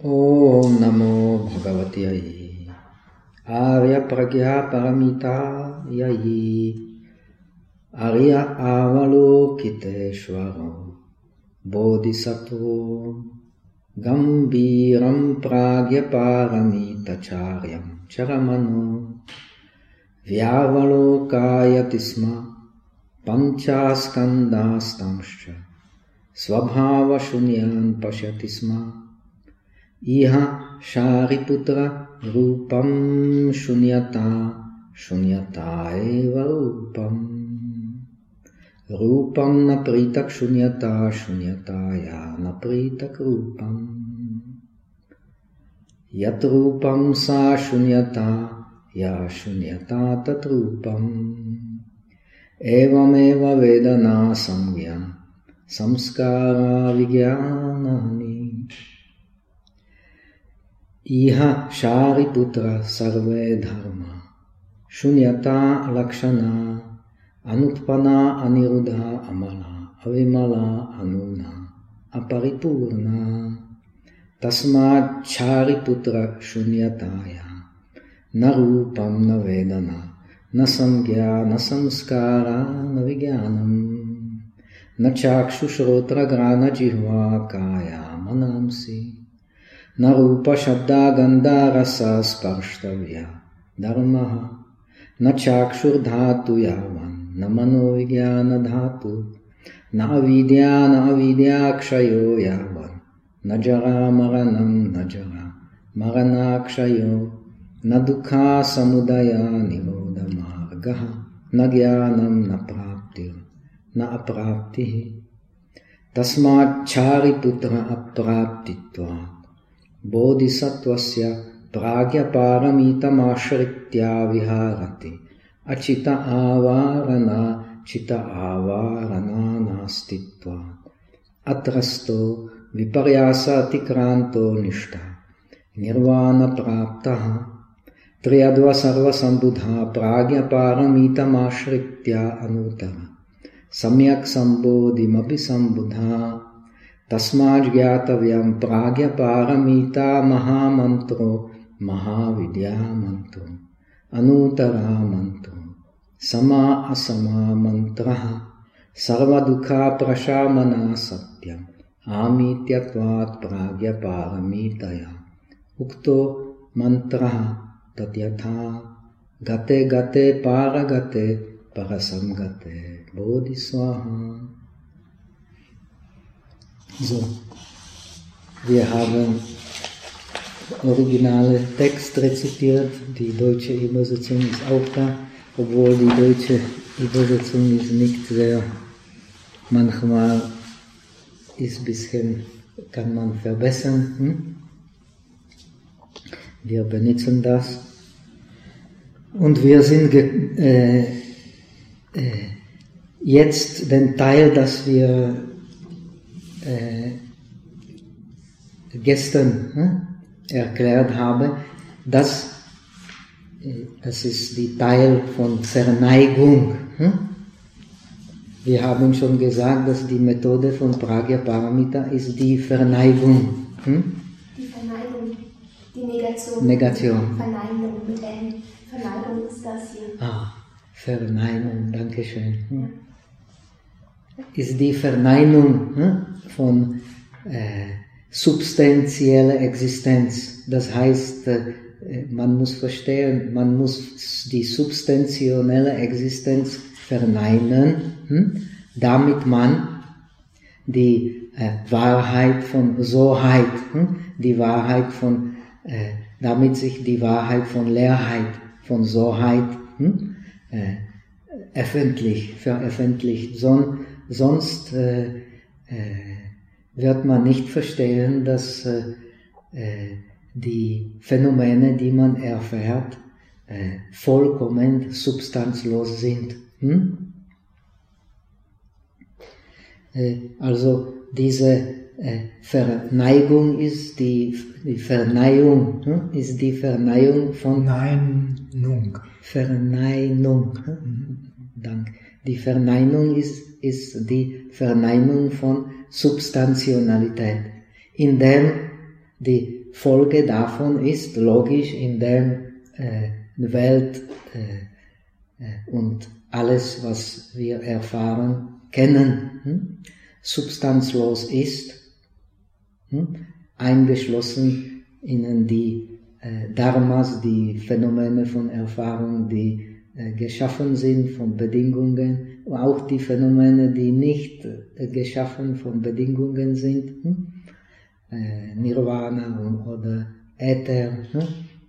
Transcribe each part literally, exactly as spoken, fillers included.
Om Namo Bhagavate Yayi Arya Pragya Paramita Yayi Arya Avalokiteshvaro Bodhisattva Gambiram Pragya Paramita Charyam Charamano Vyavalokayatisma Panchaskandastamscha Svabhava Shunyan Pashatisma Iha Shariputra Rupam Shunyata Shunyata eva Rupam Rupam na pritak Shunyata Shunyata ya na pritak Rupam Yat Rupam sa Shunyata ya Shunyata tat Rupam Evam eva Vedana Samgya Samskara Vigyanani Iha Shariputra Sarve Dharma Shunyata Lakshana Anutpana Aniruddha Amala Avimala Anuna Aparipurna Tasmat Shariputra Shunyataya Narupam na Vedana Na Samgya na Samskara na Vigyanam Na Chakshushotra Grana Jihva Kaya Manamsi Na Rupa Shabda Gandha Rasa Sparshtavya Dharmaha Na Chakshur Dhatu Yavan Na Mano Vigyana Dhatu Na Avidya Na Avidya Kshayo Yavan Na Jara Maranam Na Jara Marana Kshayo Na Dukha Samudaya Nirodha Margaha Na Gyanam Na Praptir Na Apraptihi Tasmat Chariputra Apraptitva Bodhisattvasya pragya paramitam ashritya viharati achita avarana chita avarana nastitva atrasto viparyasa atikranto nishta nirvana praptaha triyadva sarva sambudha pragya paramitam ashritya anutara samyak sambodhimapi sambudha Tasmaj gyatavyam pragya paramita mahamantro mahavidya mantro anutara mantro sama asama mantraha sarvadukha prashamana satyam amityatvat pragya paramitaya ukto mantraha tatyatha gate gate paragate parasamgate bodhiswaha. So, wir haben originale Text rezitiert, die deutsche Übersetzung ist auch da, obwohl die deutsche Übersetzung ist nicht sehr, manchmal ist ein bisschen, kann man verbessern. Hm? Wir benutzen das. Und wir sind äh, äh, jetzt den Teil, dass wir Äh, gestern äh, erklärt habe, dass äh, das ist die Teil von Verneigung. Äh? Wir haben schon gesagt, dass die Methode von Pragya Paramita ist die Verneigung. Äh? Die Verneigung, die Negation. Negation. Verneigung mit N. Verneigung ist das hier. Ah, Verneigung, danke schön. Äh? Ist die Verneinung äh, von äh, substanzieller Existenz. Das heißt, äh, man muss verstehen, man muss die substanzielle Existenz verneinen, hm, damit man die äh, Wahrheit von Soheit, hm, die Wahrheit von, äh, damit sich die Wahrheit von Leerheit, von Soheit hm, äh, öffentlich, veröffentlicht. So, Sonst äh, äh, wird man nicht verstehen, dass äh, äh, die Phänomene, die man erfährt, äh, vollkommen substanzlos sind. Hm? Äh, also diese äh, Verneigung ist die, die Verneinung, hm? ist die Verneinung von Verneinung. Verneinung. Hm? Danke. Die Verneinung ist, ist die Verneinung von Substantionalität, indem die Folge davon ist logisch, in der äh, Welt äh, äh, und alles, was wir erfahren, kennen, hm? substanzlos ist, hm? eingeschlossen in die äh, Dharmas, die Phänomene von Erfahrung, die äh, geschaffen sind von Bedingungen, auch die Phänomene, die nicht äh, geschaffen von Bedingungen sind, hm? äh, Nirvana oder Äther. Hm?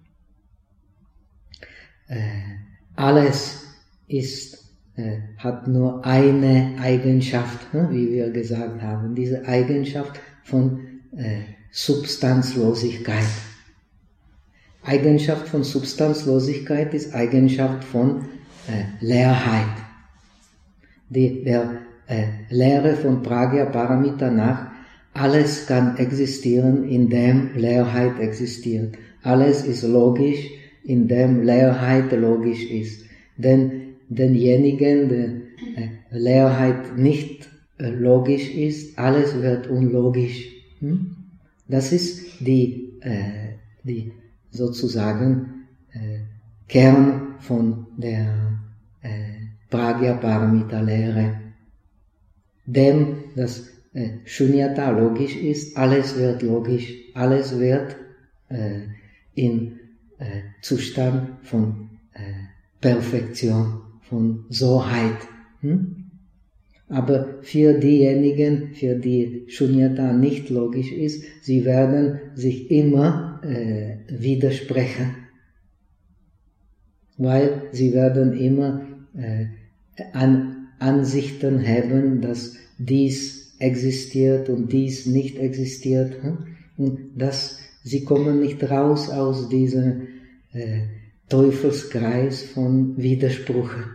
Äh, alles ist hat nur eine Eigenschaft, wie wir gesagt haben, diese Eigenschaft von äh, Substanzlosigkeit. Eigenschaft von Substanzlosigkeit ist Eigenschaft von äh, Leerheit. Die, der äh, Lehre von Pragya-Paramita nach, alles kann existieren, indem Leerheit existiert. Alles ist logisch, indem Leerheit logisch ist. Denn denjenigen, der äh, Leerheit nicht äh, logisch ist, alles wird unlogisch. Hm? Das ist die, äh, die sozusagen äh, Kern von der äh, Pragya-Paramita-Lehre. Dem, dass äh, Shunyata logisch ist, alles wird logisch, alles wird äh, in äh, Zustand von äh, Perfektion, von Soheit. Hm? Aber für diejenigen, für die Shunyata nicht logisch ist, sie werden sich immer äh, widersprechen. Weil sie werden immer äh, an, Ansichten haben, dass dies existiert und dies nicht existiert. Hm? Und dass sie kommen nicht raus aus diesem äh, Teufelskreis von Widersprüchen.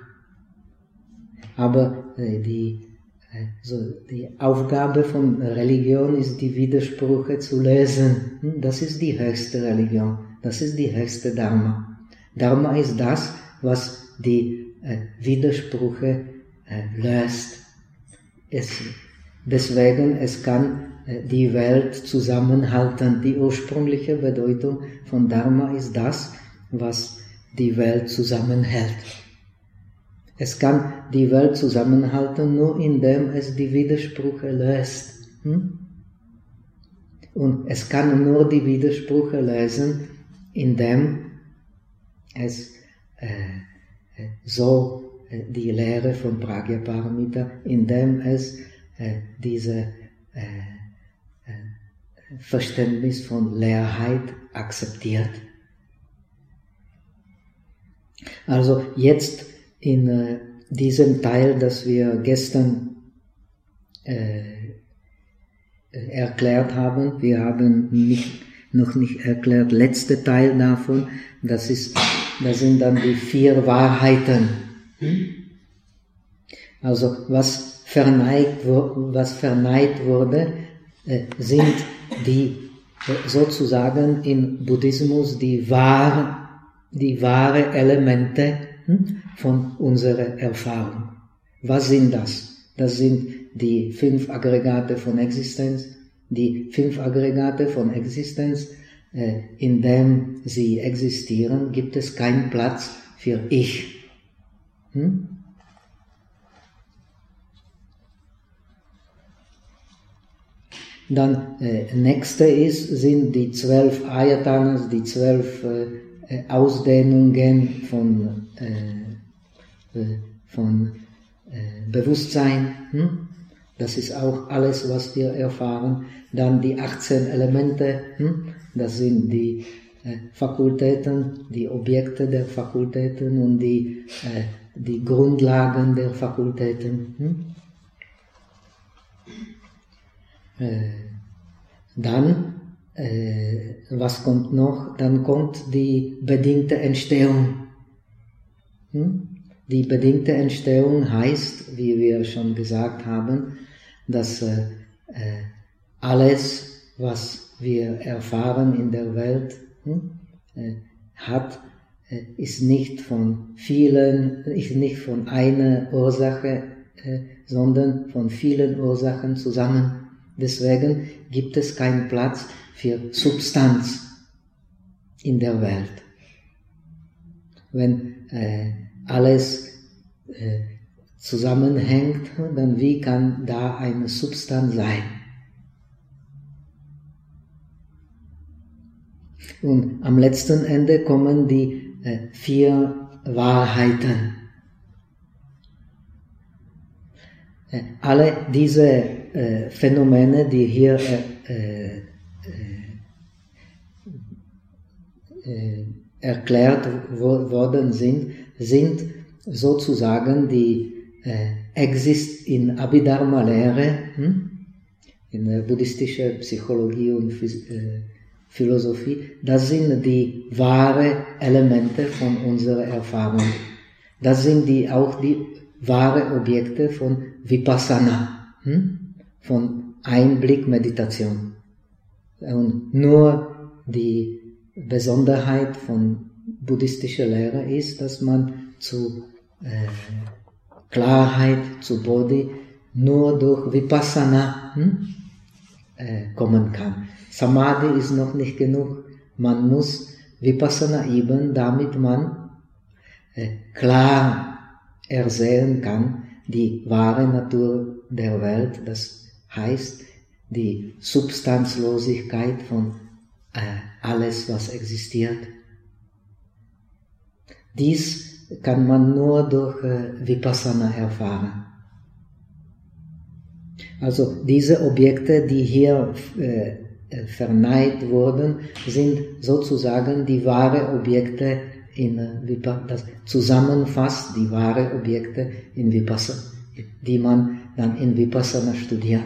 Aber äh, die, äh, so die Aufgabe von Religion ist, die Widersprüche zu lösen. Hm? Das ist die höchste Religion. Das ist die höchste Dharma. Dharma ist das, was die äh, Widersprüche äh, löst. Es, deswegen, es kann äh, die Welt zusammenhalten. Die ursprüngliche Bedeutung von Dharma ist das, was die Welt zusammenhält. Es kann die Welt zusammenhalten, nur indem es die Widersprüche löst. Hm? Und es kann nur die Widersprüche lösen, indem es äh, so äh, die Lehre von Pragya-Paramita, indem es äh, diese äh, äh, Verständnis von Leerheit akzeptiert. Also jetzt in äh, diesem Teil, das wir gestern äh, erklärt haben, wir haben nicht, noch nicht erklärt, letzte Teil davon, das ist, das sind dann die vier Wahrheiten. Also was verneigt, was verneigt wurde, äh, sind die äh, sozusagen im Buddhismus die wahr die wahre Elemente hm, von unserer Erfahrung. Was sind das? Das sind die fünf Aggregate von Existenz. Die fünf Aggregate von Existenz, äh, indem sie existieren, gibt es keinen Platz für Ich. Hm? Dann äh, nächste ist, sind die zwölf Ayatanas, die zwölf äh, Ausdehnungen von, äh, von äh, Bewusstsein. Hm? Das ist auch alles, was wir erfahren. Dann die achtzehn Elemente, hm? Das sind die äh, Fakultäten, die Objekte der Fakultäten und die, äh, die Grundlagen der Fakultäten. Hm? Äh, dann Äh, was kommt noch? Dann kommt die bedingte Entstehung. Hm? Die bedingte Entstehung heißt, wie wir schon gesagt haben, dass äh, äh, alles, was wir erfahren in der Welt, hm, äh, hat, äh, ist nicht von vielen, ist nicht von einer Ursache, äh, sondern von vielen Ursachen zusammen. Deswegen gibt es keinen Platz für Substanz in der Welt. Wenn äh, alles äh, zusammenhängt, dann wie kann da eine Substanz sein? Und am letzten Ende kommen die äh, vier Wahrheiten. Äh, alle diese äh, Phänomene, die hier äh, äh, äh, erklärt wo, worden sind, sind sozusagen die äh, exist in Abhidharma-Lehre, hm? in der buddhistischen Psychologie und Phys äh, Philosophie, das sind die wahren Elemente von unserer Erfahrung. Das sind die, auch die wahren Objekte von Vipassana, hm? von Einblick-Meditation. Und nur die Besonderheit von buddhistischer Lehre ist, dass man zu äh, Klarheit, zu Bodhi nur durch Vipassana hm? äh, kommen kann. Samadhi ist noch nicht genug. Man muss Vipassana üben, damit man äh, klar ersehen kann die wahre Natur der Welt. Das heißt die Substanzlosigkeit von äh, alles, was existiert. Dies kann man nur durch äh, Vipassana erfahren. Also diese Objekte, die hier äh, verneint wurden, sind sozusagen die wahren Objekte in äh, Vipassana, das zusammenfasst die wahren Objekte in Vipassana, die man dann in Vipassana studiert.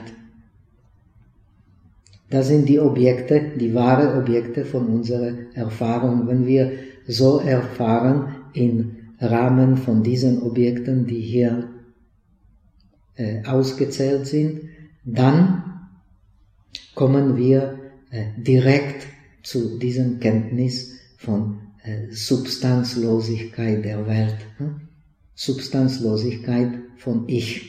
Das sind die Objekte, die wahren Objekte von unserer Erfahrung. Wenn wir so erfahren im Rahmen von diesen Objekten, die hier äh, ausgezählt sind, dann kommen wir äh, direkt zu diesem Kenntnis von äh, Substanzlosigkeit der Welt. Hm? Substanzlosigkeit von Ich.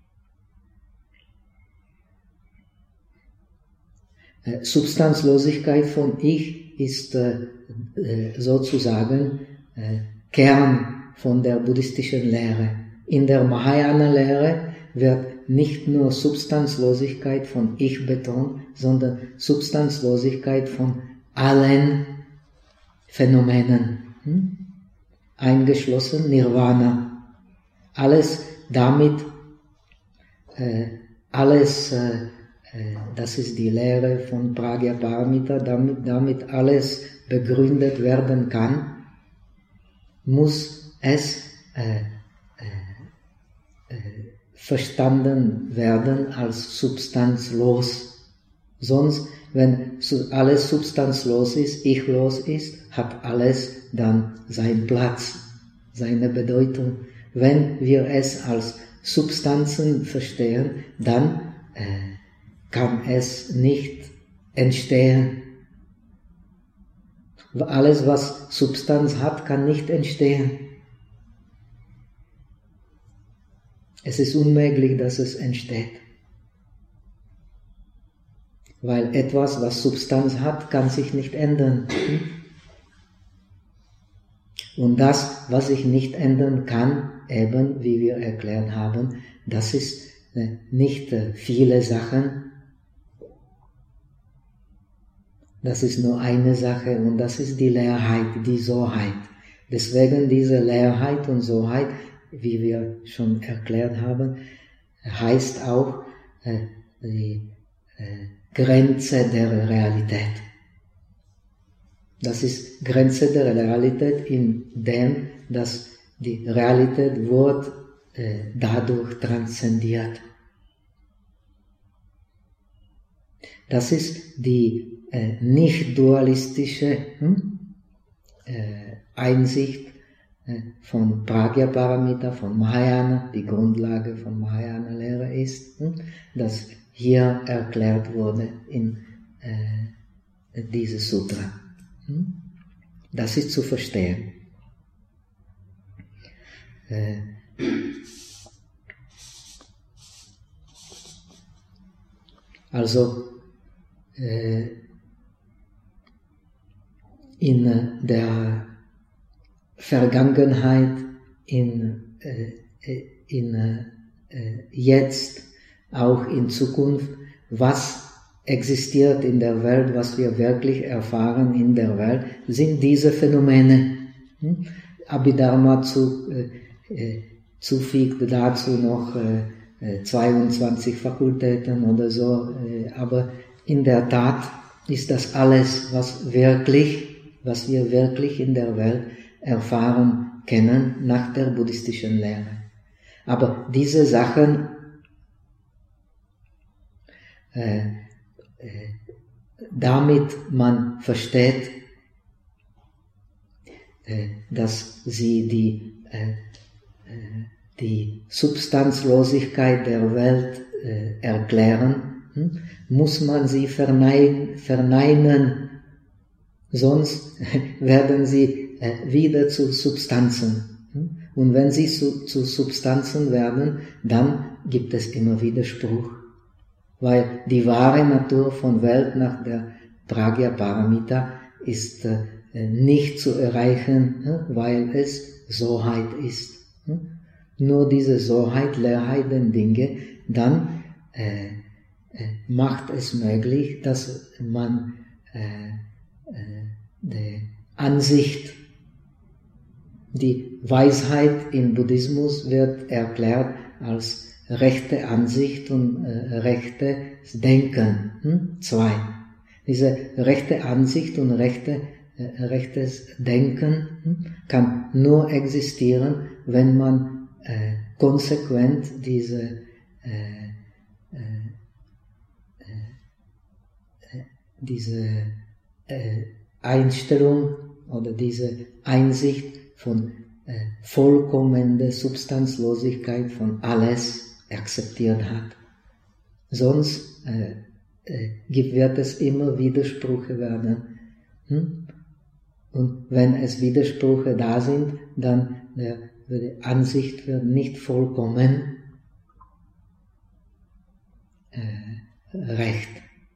Äh, Substanzlosigkeit von Ich ist äh, äh, sozusagen äh, Kern von der buddhistischen Lehre. In der Mahayana-Lehre wird nicht nur Substanzlosigkeit von Ich betont, sondern Substanzlosigkeit von allen Phänomenen, hm? eingeschlossen Nirvana. Alles damit, äh, alles, äh, äh, das ist die Lehre von Pragyaparamita, damit, damit alles begründet werden kann, muss es äh, äh, äh, verstanden werden als substanzlos. Sonst, wenn alles substanzlos ist, ichlos ist, hat alles dann seinen Platz, seine Bedeutung. Wenn wir es als Substanzen verstehen, dann äh, kann es nicht entstehen. Alles, was Substanz hat, kann nicht entstehen. Es ist unmöglich, dass es entsteht. Weil etwas, was Substanz hat, kann sich nicht ändern. Und das, was sich nicht ändern kann, eben, wie wir erklärt haben, das ist nicht viele Sachen. Das ist nur eine Sache und das ist die Leerheit, die Soheit. Deswegen diese Leerheit und Soheit, wie wir schon erklärt haben, heißt auch äh, die äh, Grenze der Realität. Das ist Grenze der Realität, in dem, dass die Realität wird äh, dadurch transzendiert. Das ist die äh, nicht dualistische hm, äh, Einsicht äh, von Pragyaparamita, von Mahayana, die Grundlage von Mahayana-Lehre ist, hm, das hier erklärt wurde in äh, diesem Sutra. Hm? Das ist zu verstehen. Äh, Also äh, in der Vergangenheit, in, äh, in äh, jetzt, auch in Zukunft, was existiert in der Welt, was wir wirklich erfahren in der Welt, sind diese Phänomene. Hm? Abhidharma zu, äh, äh, zufügt dazu noch äh, zweiundzwanzig Fakultäten oder so, äh, aber in der Tat ist das alles, was wirklich, was wir wirklich in der Welt erfahren können nach der buddhistischen Lehre. Aber diese Sachen, äh, äh, damit man versteht, äh, dass sie die, äh, äh, die Substanzlosigkeit der Welt äh, erklären, hm? muss man sie vernein, verneinen, sonst werden sie äh, wieder zu Substanzen. Hm? Und wenn sie zu, zu Substanzen werden, dann gibt es immer Widerspruch. Weil die wahre Natur von Welt nach der Pragya-Paramita ist äh, nicht zu erreichen, äh, weil es Soheit ist. Äh? Nur diese Soheit, Leerheit der Dinge, dann äh, äh, macht es möglich, dass man äh, äh, die Ansicht, die Weisheit im Buddhismus wird erklärt als rechte Ansicht und äh, rechtes Denken. Hm? Zwei. Diese rechte Ansicht und rechte, äh, rechtes Denken hm, kann nur existieren, wenn man äh, konsequent diese äh, äh, äh, diese äh, Einstellung oder diese Einsicht von äh, vollkommender Substanzlosigkeit von alles akzeptiert hat. Sonst äh, äh, wird es immer Widersprüche werden. Hm? Und wenn es Widersprüche da sind, dann äh, die Ansicht wird nicht vollkommen äh, recht.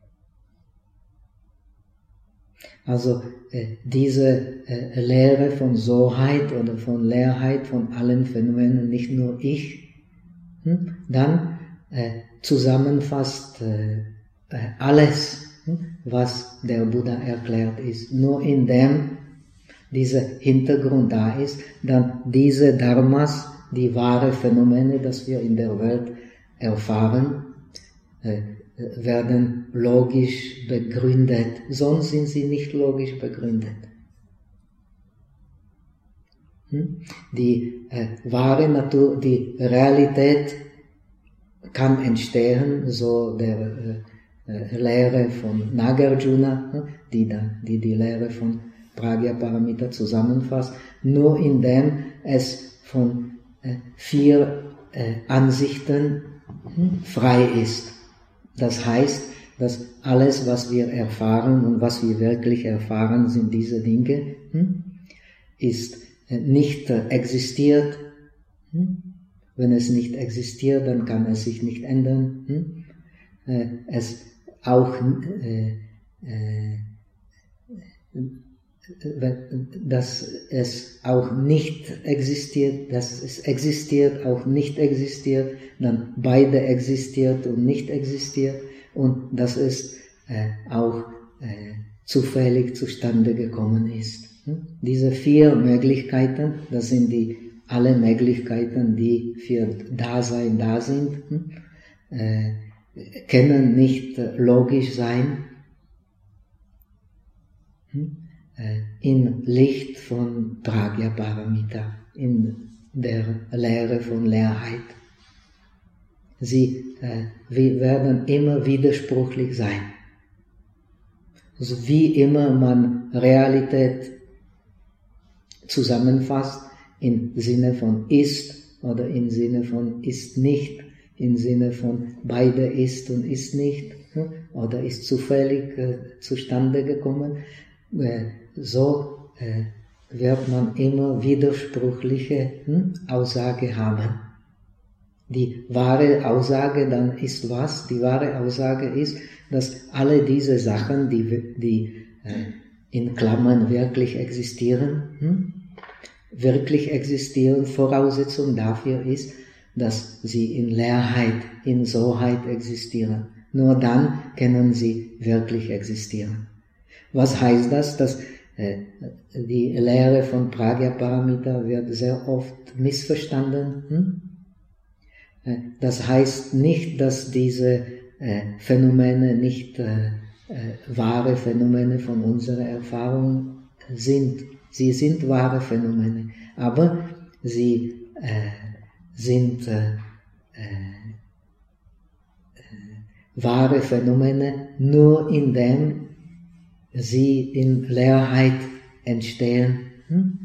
Also äh, diese äh, Lehre von Soheit oder von Leerheit von allen Phänomenen, nicht nur ich, hm, dann äh, zusammenfasst äh, alles, hm, was der Buddha erklärt ist. Nur indem dieser Hintergrund da ist, dann diese Dharmas, die wahre Phänomene, das wir in der Welt erfahren, äh, werden logisch begründet, sonst sind sie nicht logisch begründet. Hm? Die äh, wahre Natur, die Realität kann entstehen, so der äh, äh, Lehre von Nagarjuna, die, da, die die Lehre von Pragya-Paramita zusammenfasst, nur indem es von äh, vier äh, Ansichten hm, frei ist. Das heißt, dass alles, was wir erfahren und was wir wirklich erfahren, sind diese Dinge, hm, ist äh, nicht äh, existiert. Hm? Wenn es nicht existiert, dann kann es sich nicht ändern. Hm? Äh, es auch äh, äh, dass es auch nicht existiert, dass es existiert, auch nicht existiert, dann beide existiert und nicht existiert und dass es äh, auch äh, zufällig zustande gekommen ist. Hm? Diese vier Möglichkeiten, das sind die alle Möglichkeiten, die für Dasein da sind, hm? äh, können nicht logisch sein. Hm? In Licht von Pragya-Paramita, in der Lehre von Leerheit. Sie äh, werden immer widersprüchlich sein. Also wie immer man Realität zusammenfasst, im Sinne von ist oder im Sinne von ist nicht, im Sinne von beide ist und ist nicht, oder ist zufällig äh, zustande gekommen, äh, so äh, wird man immer widersprüchliche hm, Aussage haben. Die wahre Aussage dann ist was? Die wahre Aussage ist, dass alle diese Sachen, die, die äh, in Klammern wirklich existieren, hm? wirklich existieren, Voraussetzung dafür ist, dass sie in Leerheit, in Soheit existieren. Nur dann können sie wirklich existieren. Was heißt das? Dass äh, die Lehre von Pragya-Paramita wird sehr oft missverstanden. Hm? Das heißt nicht, dass diese äh, Phänomene nicht äh, äh, wahre Phänomene von unserer Erfahrung sind. Sie sind wahre Phänomene, aber sie äh, sind äh, äh, wahre Phänomene nur indem sie in Leerheit entstehen. Hm?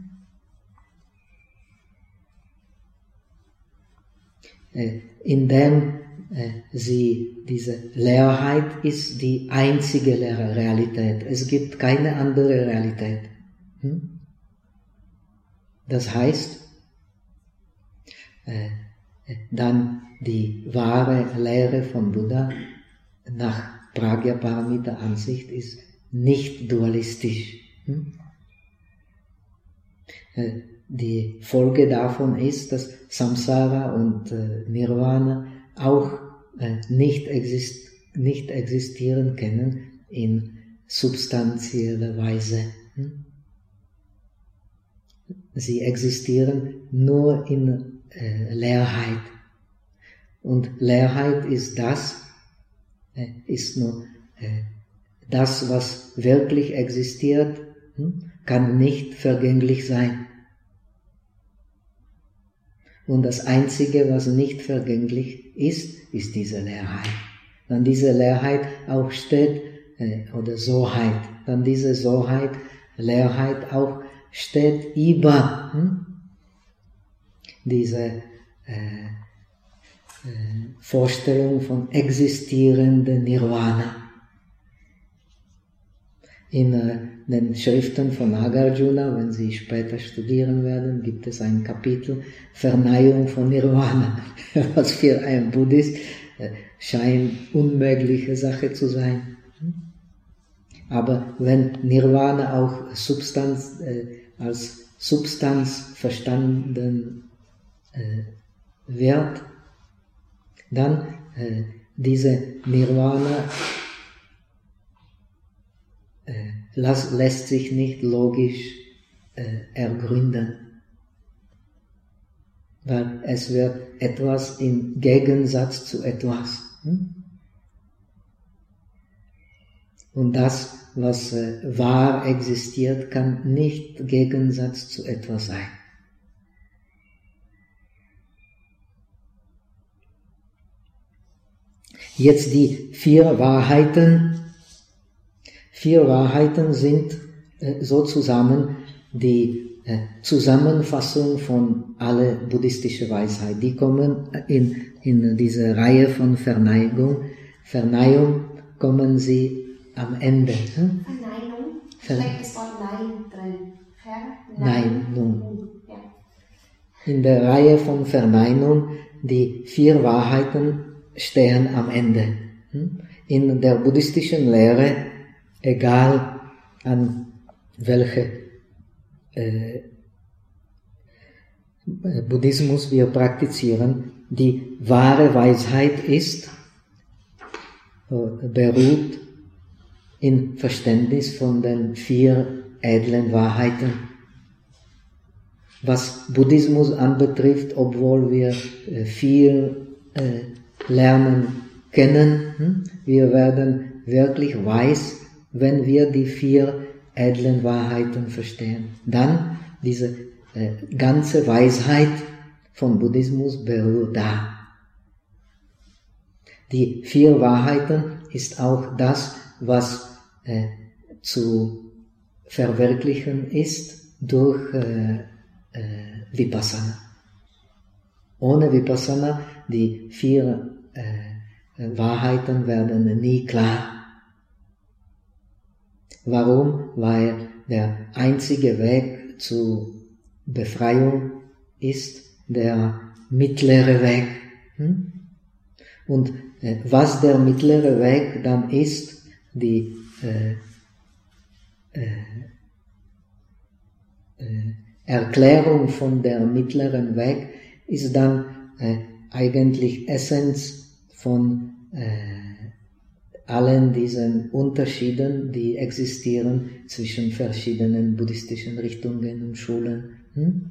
Äh, indem äh, sie, diese Leerheit ist die einzige leere Realität. Es gibt keine andere Realität. Hm? Das heißt, äh, dann die wahre Lehre von Buddha nach Pragya-Paramita-Ansicht ist nicht dualistisch. Hm? Äh, die Folge davon ist, dass Samsara und äh, Nirvana auch äh, nicht, exist nicht existieren können in substanzieller Weise. Hm? Sie existieren nur in äh, Leerheit. Und Leerheit ist das, äh, ist nur äh, das, was wirklich existiert, hm? kann nicht vergänglich sein. Und das Einzige, was nicht vergänglich ist, ist diese Leerheit. Dann diese Leerheit auch steht, äh, oder Soheit, dann diese Soheit, Leerheit auch steht über hm? diese äh, äh, Vorstellung von existierendem Nirvana. In äh, den Schriften von Nagarjuna, wenn Sie später studieren werden, gibt es ein Kapitel Verneinung von Nirvana, was für einen Buddhist äh, scheint unmögliche Sache zu sein. Aber wenn Nirvana auch Substanz, äh, als Substanz verstanden äh, wird, dann äh, diese Nirvana äh, las, lässt sich nicht logisch äh, ergründen, weil es wird etwas im Gegensatz zu etwas. Hm? Und das, was äh, wahr existiert, kann nicht Gegensatz zu etwas sein. Jetzt die vier Wahrheiten. Vier Wahrheiten sind äh, so zusammen die äh, Zusammenfassung von aller buddhistischen Weisheit. Die kommen in, in diese Reihe von Verneigung. Verneigung kommen sie am Ende. Hm? Verneinung, Ver steckt das Wort Nein drin. Verneinung. Ja. In der Reihe von Verneinung, die vier Wahrheiten stehen am Ende. Hm? In der buddhistischen Lehre, egal an welche äh, Buddhismus wir praktizieren, die wahre Weisheit ist, äh, beruht in Verständnis von den vier edlen Wahrheiten. Was Buddhismus anbetrifft, obwohl wir äh, viel äh, lernen können, hm? wir werden wirklich weise, wenn wir die vier edlen Wahrheiten verstehen. Dann diese äh, ganze Weisheit von Buddhismus beruht da. Die vier Wahrheiten ist auch das, was äh, zu verwirklichen ist durch äh, äh, Vipassana. Ohne Vipassana, die vier äh, Wahrheiten werden nie klar. Warum? Weil der einzige Weg zur Befreiung ist der mittlere Weg. Hm? Und äh, was der mittlere Weg dann ist, die äh, äh, äh, Erklärung von der mittleren Weg ist dann äh, eigentlich Essenz von äh, allen diesen Unterschieden, die existieren zwischen verschiedenen buddhistischen Richtungen und Schulen. Hm?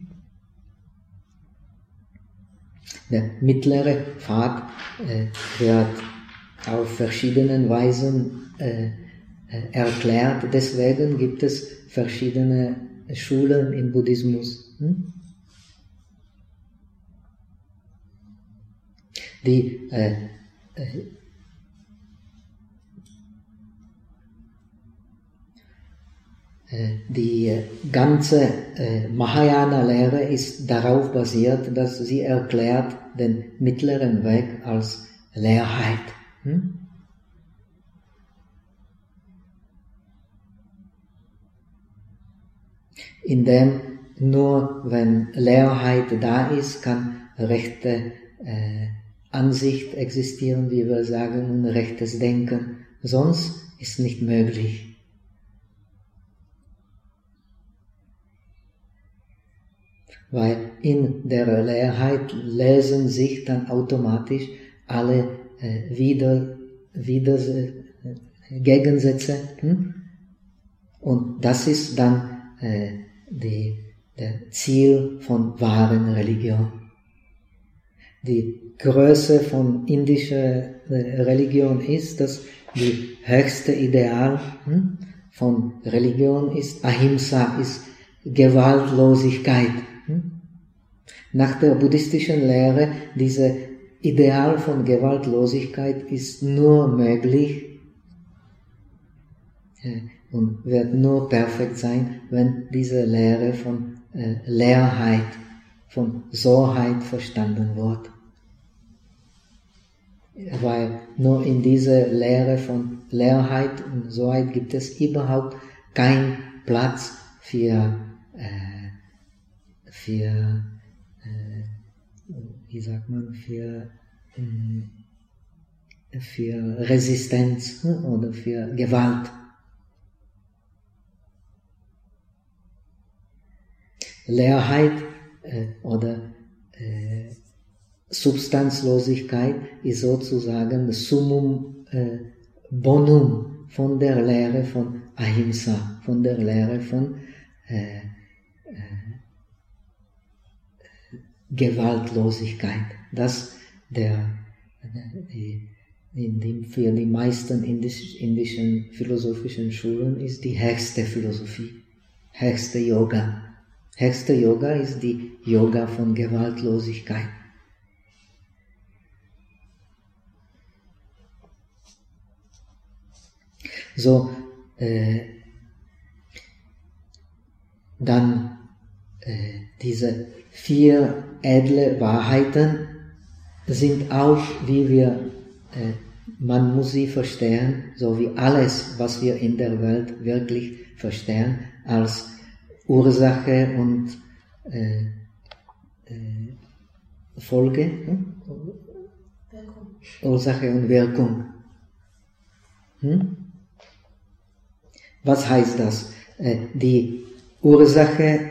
Der mittlere Pfad äh, wird auf verschiedenen Weisen äh, äh, erklärt. Deswegen gibt es verschiedene Schulen im Buddhismus. Hm? Die äh, äh, Die ganze äh, Mahayana-Lehre ist darauf basiert, dass sie erklärt den mittleren Weg als Leerheit. Hm? Indem nur wenn Leerheit da ist, kann rechte äh, Ansicht existieren, wie wir sagen, und rechtes Denken. Sonst ist nicht möglich. Weil in der Leerheit lösen sich dann automatisch alle äh, Wider, Wider, äh, Gegensätze. Hm? Und das ist dann äh, die, der Ziel von wahren Religion. Die Größe von indischer äh, Religion ist, dass die höchste Ideal hm, von Religion ist Ahimsa, ist Gewaltlosigkeit. Nach der buddhistischen Lehre, dieses Ideal von Gewaltlosigkeit ist nur möglich und wird nur perfekt sein, wenn diese Lehre von äh, Leerheit, von Soheit verstanden wird. Weil nur in dieser Lehre von Leerheit und Soheit gibt es überhaupt keinen Platz für äh, für, äh, wie sagt man, für, äh, für Resistenz oder für Gewalt. Leerheit äh, oder äh, Substanzlosigkeit ist sozusagen das Summum äh, bonum von der Lehre von Ahimsa, von der Lehre von äh, Gewaltlosigkeit, das der, die, in dem, für die meisten indisch, indischen philosophischen Schulen ist die höchste Philosophie, höchste Yoga. Höchste Yoga ist die Yoga von Gewaltlosigkeit. So, äh, dann äh, diese vier edle Wahrheiten sind auch, wie wir, äh, man muss sie verstehen, so wie alles, was wir in der Welt wirklich verstehen, als Ursache und äh, äh, Folge, hm? Wirkung. Ursache und Wirkung. Hm? Was heißt das? Äh, die Ursache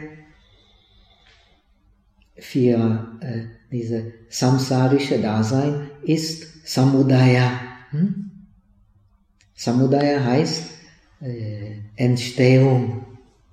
für äh, dieses samsarische Dasein ist Samudaya. Hm? Samudaya heißt äh, Entstehung.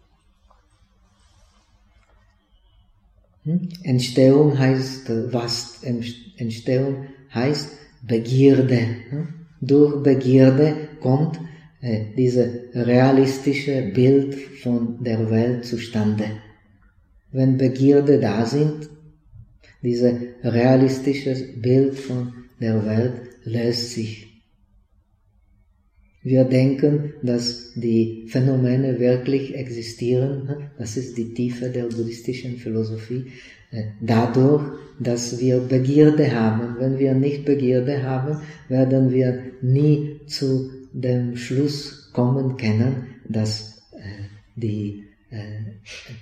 Hm? Entstehung heißt äh, was? Entstehung heißt Begierde. Hm? Durch Begierde kommt äh, dieses realistische Bild von der Welt zustande. Wenn Begierde da sind, dieses realistische Bild von der Welt löst sich. Wir denken, dass die Phänomene wirklich existieren, das ist die Tiefe der buddhistischen Philosophie, dadurch, dass wir Begierde haben. Wenn wir nicht Begierde haben, werden wir nie zu dem Schluss kommen können, dass die,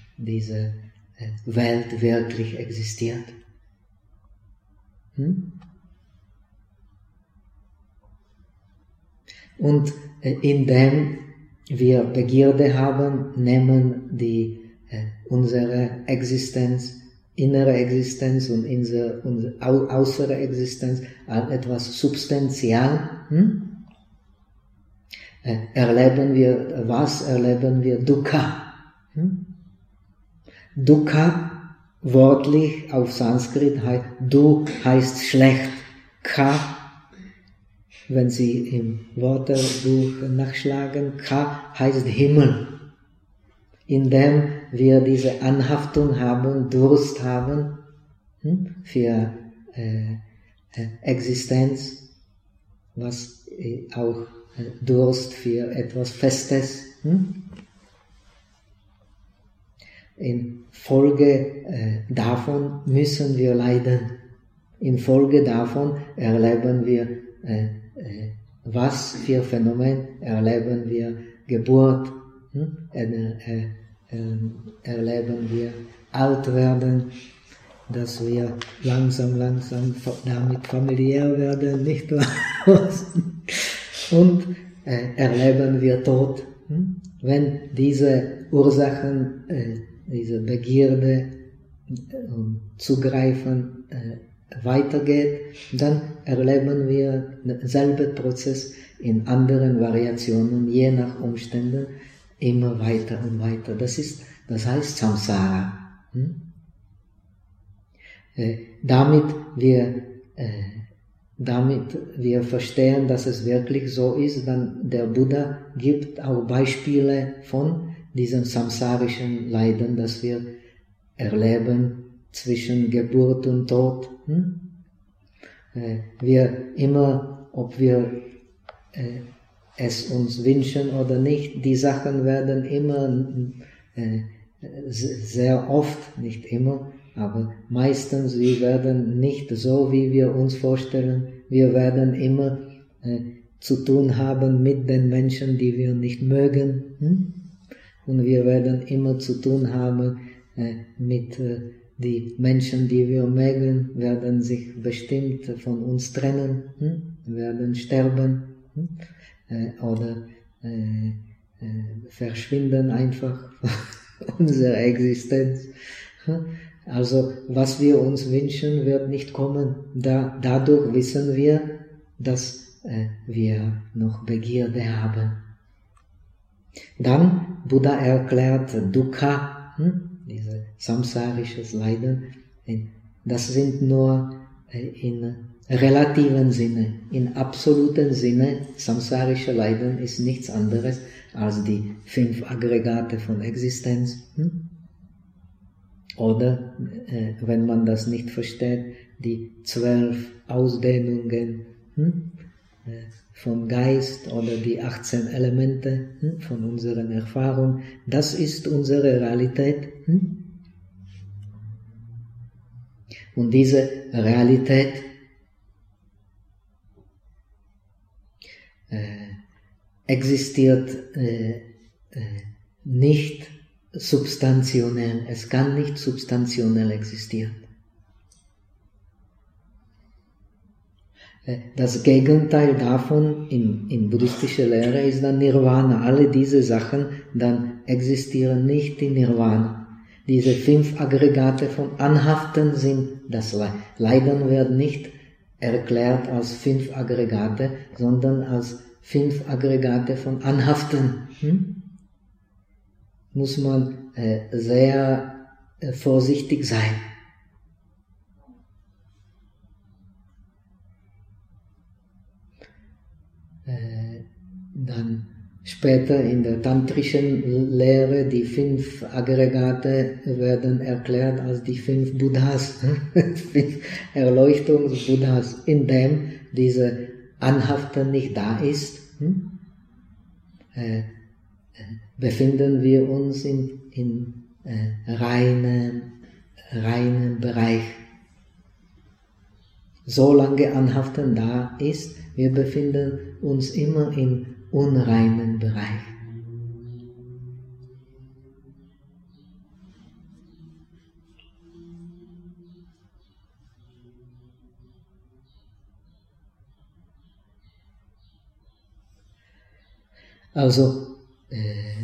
diese Welt wirklich existiert. Hm? Und indem wir Begierde haben, nehmen die, äh, unsere Existenz, innere Existenz und unsere, unsere äußere Existenz als etwas substanzial. Hm? Äh, erleben wir, was erleben wir? Dukkha. Hm? Dukkha, wortlich auf Sanskrit, heißt, du heißt schlecht. Ka, wenn Sie im Wörterbuch nachschlagen, Ka heißt Himmel. Indem wir diese Anhaftung haben, Durst haben hm, für äh, äh, Existenz, was äh, auch äh, Durst für etwas Festes. Hm? In Folge äh, davon müssen wir leiden. In Folge davon erleben wir, äh, äh, was für Phänomen erleben wir Geburt, hm? äh, äh, äh, erleben wir alt werden, dass wir langsam, langsam damit familiär werden, nicht wahr? Und äh, erleben wir Tod. Hm? Wenn diese Ursachen, äh, diese Begierde und Zugreifen äh, weitergeht, dann erleben wir denselben Prozess in anderen Variationen, je nach Umständen, immer weiter und weiter. Das ist, das heißt Samsara. Hm? Äh, damit wir, äh, damit wir verstehen, dass es wirklich so ist, dann der Buddha gibt auch Beispiele von diesem samsarischen Leiden, das wir erleben zwischen Geburt und Tod. Hm? Äh, wir immer, ob wir äh, es uns wünschen oder nicht, die Sachen werden immer äh, sehr oft, nicht immer, aber meistens, wir werden nicht so, wie wir uns vorstellen. Wir werden immer äh, zu tun haben mit den Menschen, die wir nicht mögen. Hm? Und wir werden immer zu tun haben äh, mit äh, die Menschen, die wir mögen, werden sich bestimmt von uns trennen, hm? werden sterben hm? äh, oder äh, äh, verschwinden einfach von unserer Existenz. Also was wir uns wünschen, wird nicht kommen. Da, dadurch wissen wir, dass äh, wir noch Begierde haben. Dann Buddha erklärt Dukkha, hm? dieses samsarisches Leiden, das sind nur in relativen Sinne, in absoluten Sinne, samsarische Leiden ist nichts anderes als die fünf Aggregate von Existenz. Hm? Oder, äh, wenn man das nicht versteht, die zwölf Ausdehnungen hm? äh, vom Geist oder die achtzehn Elemente hm? von unseren Erfahrungen, das ist unsere Realität. Hm? Und diese Realität äh, existiert äh, äh, nicht substantionell. Es kann nicht substantionell existieren. Das Gegenteil davon in, in buddhistischer Lehre ist dann Nirvana. Alle diese Sachen dann existieren nicht in Nirvana. Diese fünf Aggregate von Anhaften sind das Leiden wird nicht erklärt als fünf Aggregate, sondern als fünf Aggregate von Anhaften. Hm? Muss man äh, sehr äh, vorsichtig sein. Äh, dann später in der tantrischen Lehre, die fünf Aggregate werden erklärt als die fünf Buddhas, fünf Erleuchtungsbuddhas, in dem diese Anhaftung nicht da ist. Hm? Äh, befinden wir uns in, in äh, reinem, reinem Bereich. Solange Anhaften da ist, wir befinden uns immer im unreinen Bereich. Also, äh,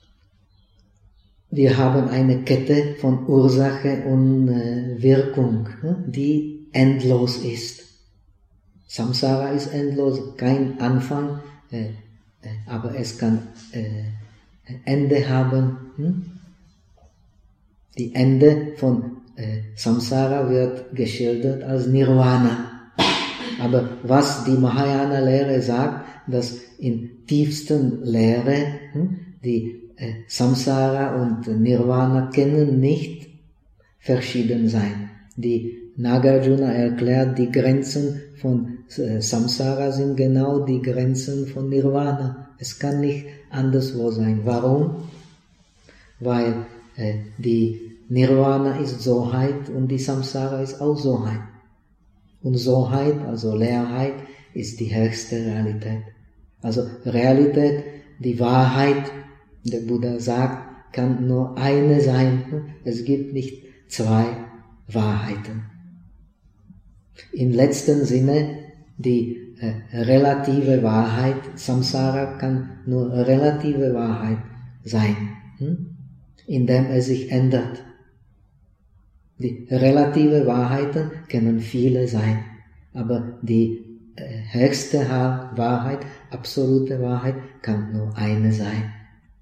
wir haben eine Kette von Ursache und äh, Wirkung, die endlos ist. Samsara ist endlos, kein Anfang, äh, äh, aber es kann äh, Ende haben. Hm? Die Ende von äh, Samsara wird geschildert als Nirvana. Aber was die Mahayana-Lehre sagt, dass in tiefsten Lehre hm, die äh, Samsara und Nirvana können nicht verschieden sein. Die Nagarjuna erklärt, die Grenzen von äh, Samsara sind genau die Grenzen von Nirvana. Es kann nicht anderswo sein. Warum? Weil äh, die Nirvana ist Soheit und die Samsara ist auch Soheit. Und Soheit, also Leerheit, ist die höchste Realität. Also Realität, die Wahrheit, der Buddha sagt, kann nur eine sein. Es gibt nicht zwei Wahrheiten. Im letzten Sinne, die äh, relative Wahrheit, Samsara kann nur relative Wahrheit sein, hm? indem es sich ändert. Die relative Wahrheiten können viele sein, aber die äh, höchste Wahrheit, absolute Wahrheit, kann nur eine sein.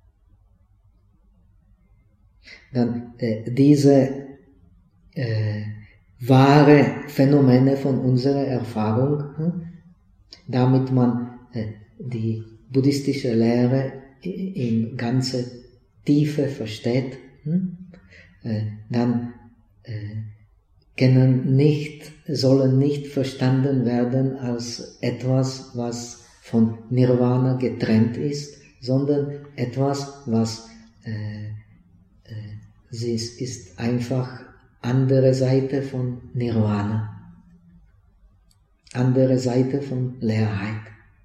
Dann äh, diese äh, wahre Phänomene von unserer Erfahrung, hm? damit man äh, die buddhistische Lehre in ganze Tiefe versteht, hm? äh, dann äh, können nicht, sollen nicht verstanden werden als etwas, was von Nirvana getrennt ist, sondern etwas, was äh, äh, sie ist, ist einfach andere Seite von Nirvana, andere Seite von Leerheit.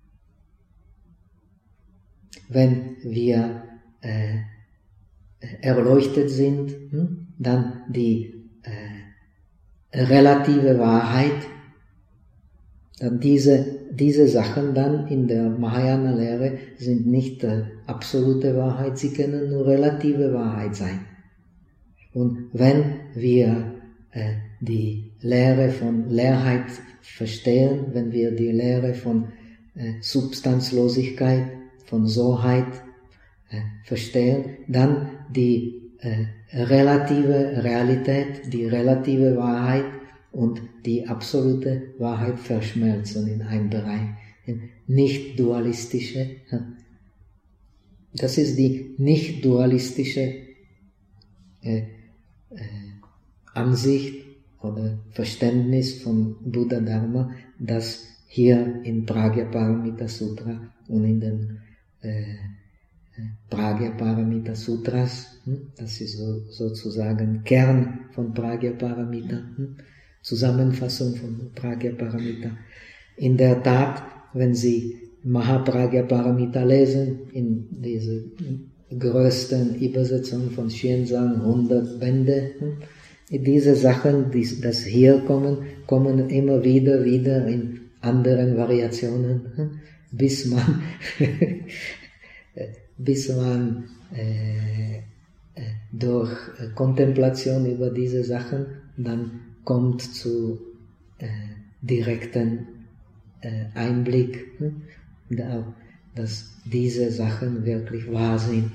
Wenn wir äh, erleuchtet sind, hm, dann die äh, relative Wahrheit, dann diese, diese Sachen dann in der Mahayana-Lehre sind nicht äh, absolute Wahrheit, sie können nur relative Wahrheit sein. Und wenn wir äh, die Lehre von Leerheit verstehen, wenn wir die Lehre von äh, Substanzlosigkeit, von Soheit äh, verstehen, dann die äh, relative Realität, die relative Wahrheit und die absolute Wahrheit verschmelzen in einem Bereich. Nicht dualistische, das ist die nicht dualistische äh, äh, Ansicht oder Verständnis von Buddha Dharma, das hier in Prajnaparamita Sutra und in den äh, Prajnaparamita Sutras, hm, das ist so, sozusagen Kern von Prajnaparamita, hm, Zusammenfassung von Prajnaparamita. In der Tat, wenn Sie Mahaprajnaparamita lesen, in dieser größten Übersetzung von Xuanzang, hundert Bände, hm, diese Sachen, die das hier kommen, kommen immer wieder, wieder in anderen Variationen, hm, bis man bis man äh, durch Kontemplation über diese Sachen dann kommt zu äh, direkten äh, Einblick, hm? dass diese Sachen wirklich wahr sind.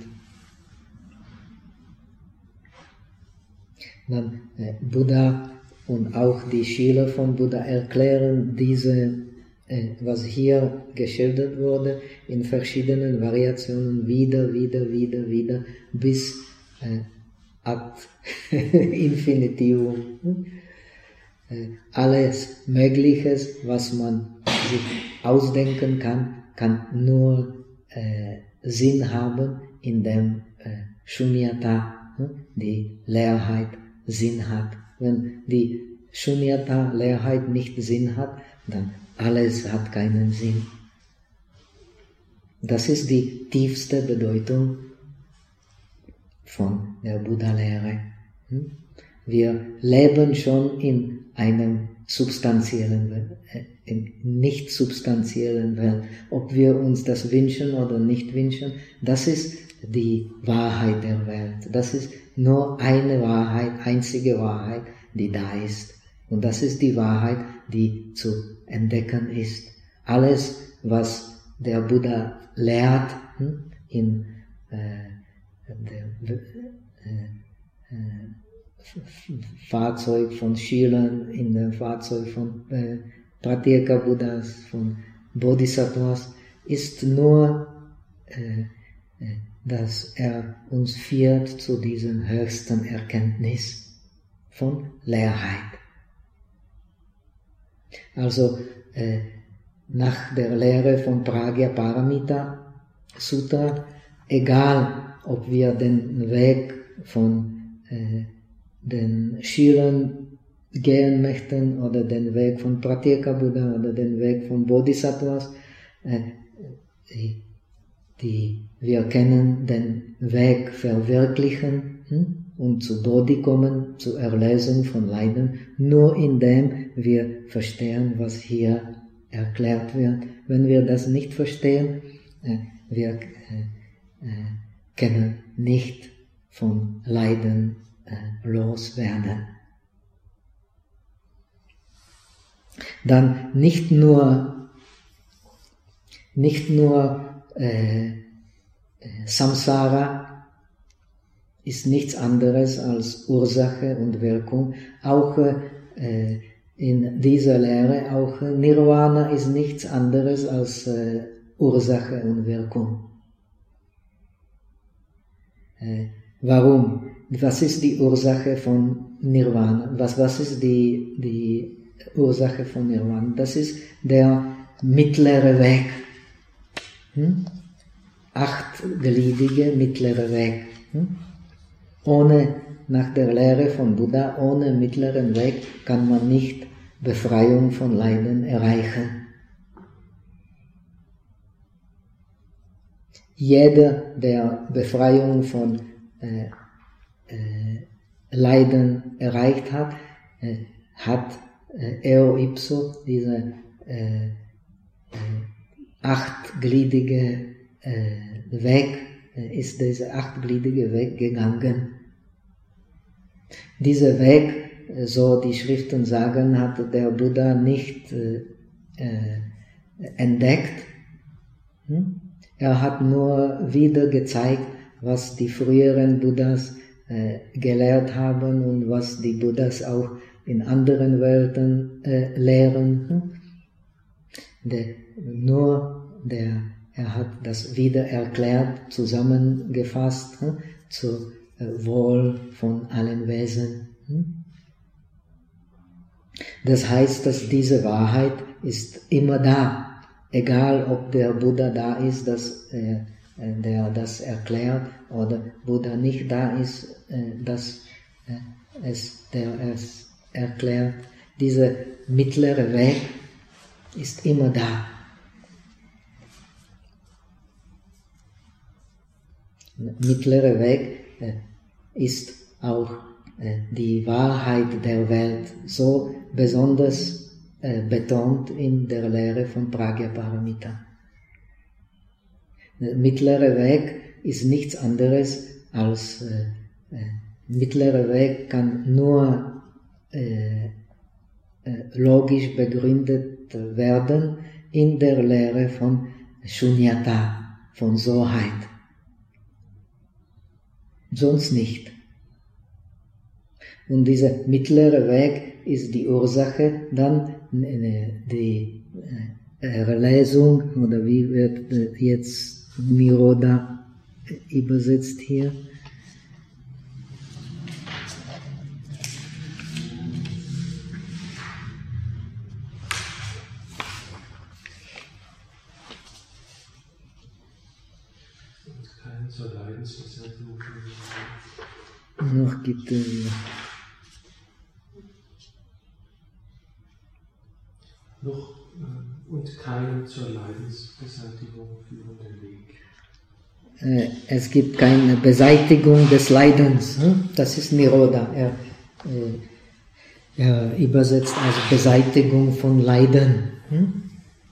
Dann äh, Buddha und auch die Schüler von Buddha erklären diese, äh, was hier geschildert wurde, in verschiedenen Variationen wieder, wieder, wieder, wieder, bis äh, ad infinitivum. Hm? Alles Mögliches, was man sich ausdenken kann, kann nur äh, Sinn haben, indem äh, Shunyata, hm, die Leerheit, Sinn hat. Wenn die Shunyata, Leerheit nicht Sinn hat, dann alles hat keinen Sinn. Das ist die tiefste Bedeutung von der Buddha-Lehre. Hm? Wir leben schon in einem substanziellen Welt, in nicht substanziellen Welt. Ob wir uns das wünschen oder nicht wünschen, das ist die Wahrheit der Welt. Das ist nur eine Wahrheit, einzige Wahrheit, die da ist. Und das ist die Wahrheit, die zu entdecken ist. Alles, was der Buddha lehrt hm, in äh, der äh, äh, Fahrzeug von Schülern, in dem Fahrzeug von äh, Pratyeka Buddhas, von Bodhisattvas, ist nur, äh, äh, dass er uns führt zu diesem höchsten Erkenntnis von Leerheit. Also äh, nach der Lehre von Prajnaparamita Sutta, egal ob wir den Weg von äh, den Schülern gehen möchten oder den Weg von Pratyeka Buddha oder den Weg von Bodhisattvas, äh, die, die, wir können den Weg verwirklichen hm, und zu Bodhi kommen, zur Erlösung von Leiden, nur indem wir verstehen, was hier erklärt wird. Wenn wir das nicht verstehen, äh, wir äh, äh, können nicht von Leiden äh, loswerden. Dann nicht nur, nicht nur äh, Samsara ist nichts anderes als Ursache und Wirkung. Auch äh, in dieser Lehre, auch Nirvana ist nichts anderes als äh, Ursache und Wirkung. Äh, warum? Was ist die Ursache von Nirvana? Was, was ist die, die Ursache von Nirvana? Das ist der mittlere Weg. Hm? Achtgliedrige mittlere Weg. Hm? Ohne, nach der Lehre von Buddha, ohne mittleren Weg kann man nicht Befreiung von Leiden erreichen. Jeder, der Befreiung von äh, äh, Leiden erreicht hat, äh, hat äh, eo ipso diese äh, äh, achtgliedrige äh, Weg, äh, ist dieser achtgliedrige Weg gegangen. Dieser Weg, so die Schriften sagen, hat der Buddha nicht äh, äh, entdeckt. Hm? Er hat nur wieder gezeigt, was die früheren Buddhas äh, gelehrt haben und was die Buddhas auch in anderen Welten äh, lehren. Hm? Der, nur der, er hat das wieder erklärt, zusammengefasst, hm? Zur äh, Wohl von allen Wesen. Hm? Das heißt, dass diese Wahrheit ist immer da. Egal, ob der Buddha da ist, dass, äh, der das erklärt, oder Buddha nicht da ist, äh, dass äh, es, der es erklärt. Dieser mittlere Weg ist immer da. Der mittlere Weg äh, ist auch äh, die Wahrheit der Welt, so besonders äh, betont in der Lehre von Prajnaparamita. Der mittlere Weg ist nichts anderes als äh, äh, mittlerer Weg kann nur äh, äh, logisch begründet werden in der Lehre von Shunyata, von Soheit. Sonst nicht. Und dieser mittlere Weg ist die Ursache, dann die Erlösung, oder wie wird jetzt Nirodha übersetzt hier? Zur Leidensbeseitigung. Noch gibt es noch äh, und keinen zur Leidensbeseitigung führenden Weg. Äh, es gibt keine Beseitigung des Leidens. Hm? Das ist Nirodha. Er, äh, er übersetzt als Beseitigung von Leiden. Hm?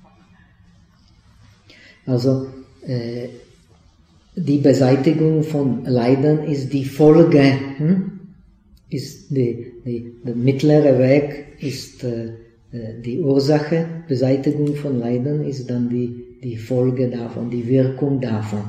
Also äh, die Beseitigung von Leiden ist die Folge, hm? ist die, die, der mittlere Weg ist äh, die Ursache, Beseitigung von Leiden ist dann die, die Folge davon, die Wirkung davon.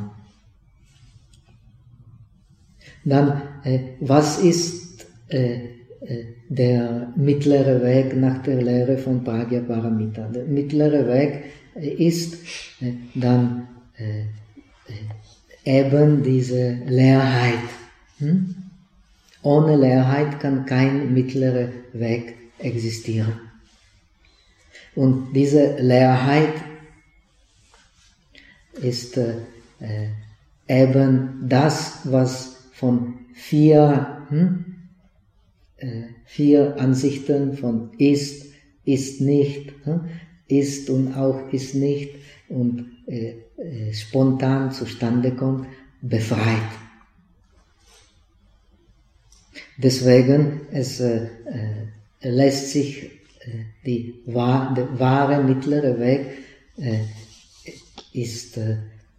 Dann, äh, was ist äh, äh, der mittlere Weg nach der Lehre von Prajnaparamita? Der mittlere Weg äh, ist äh, dann äh, äh, eben diese Leerheit. Hm? Ohne Leerheit kann kein mittlerer Weg existieren. Und diese Leerheit ist äh, äh, eben das, was von vier, hm, äh, vier Ansichten von ist, ist nicht, hm, ist und auch ist nicht und äh, äh, spontan zustande kommt, befreit. Deswegen es äh, äh, lässt sich äh, die wahr, der wahre mittlere Weg äh, ist äh,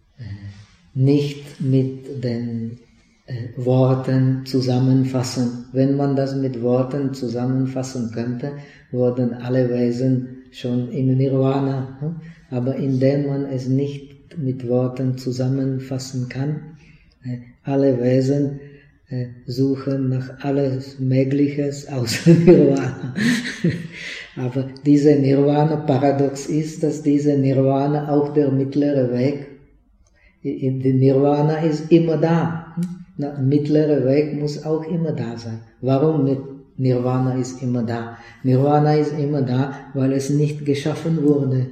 nicht mit den äh, Worten zusammenfassen. Wenn man das mit Worten zusammenfassen könnte, würden alle Wesen schon in Nirvana. Hm? Aber indem man es nicht mit Worten zusammenfassen kann, äh, alle Wesen äh, suchen nach alles Mögliches außer Nirvana. Aber diese Nirvana-Paradox ist, dass diese Nirvana auch der mittlere Weg, die Nirvana ist immer da. Der mittlere Weg muss auch immer da sein. Warum mit Nirvana ist immer da? Nirvana ist immer da, weil es nicht geschaffen wurde.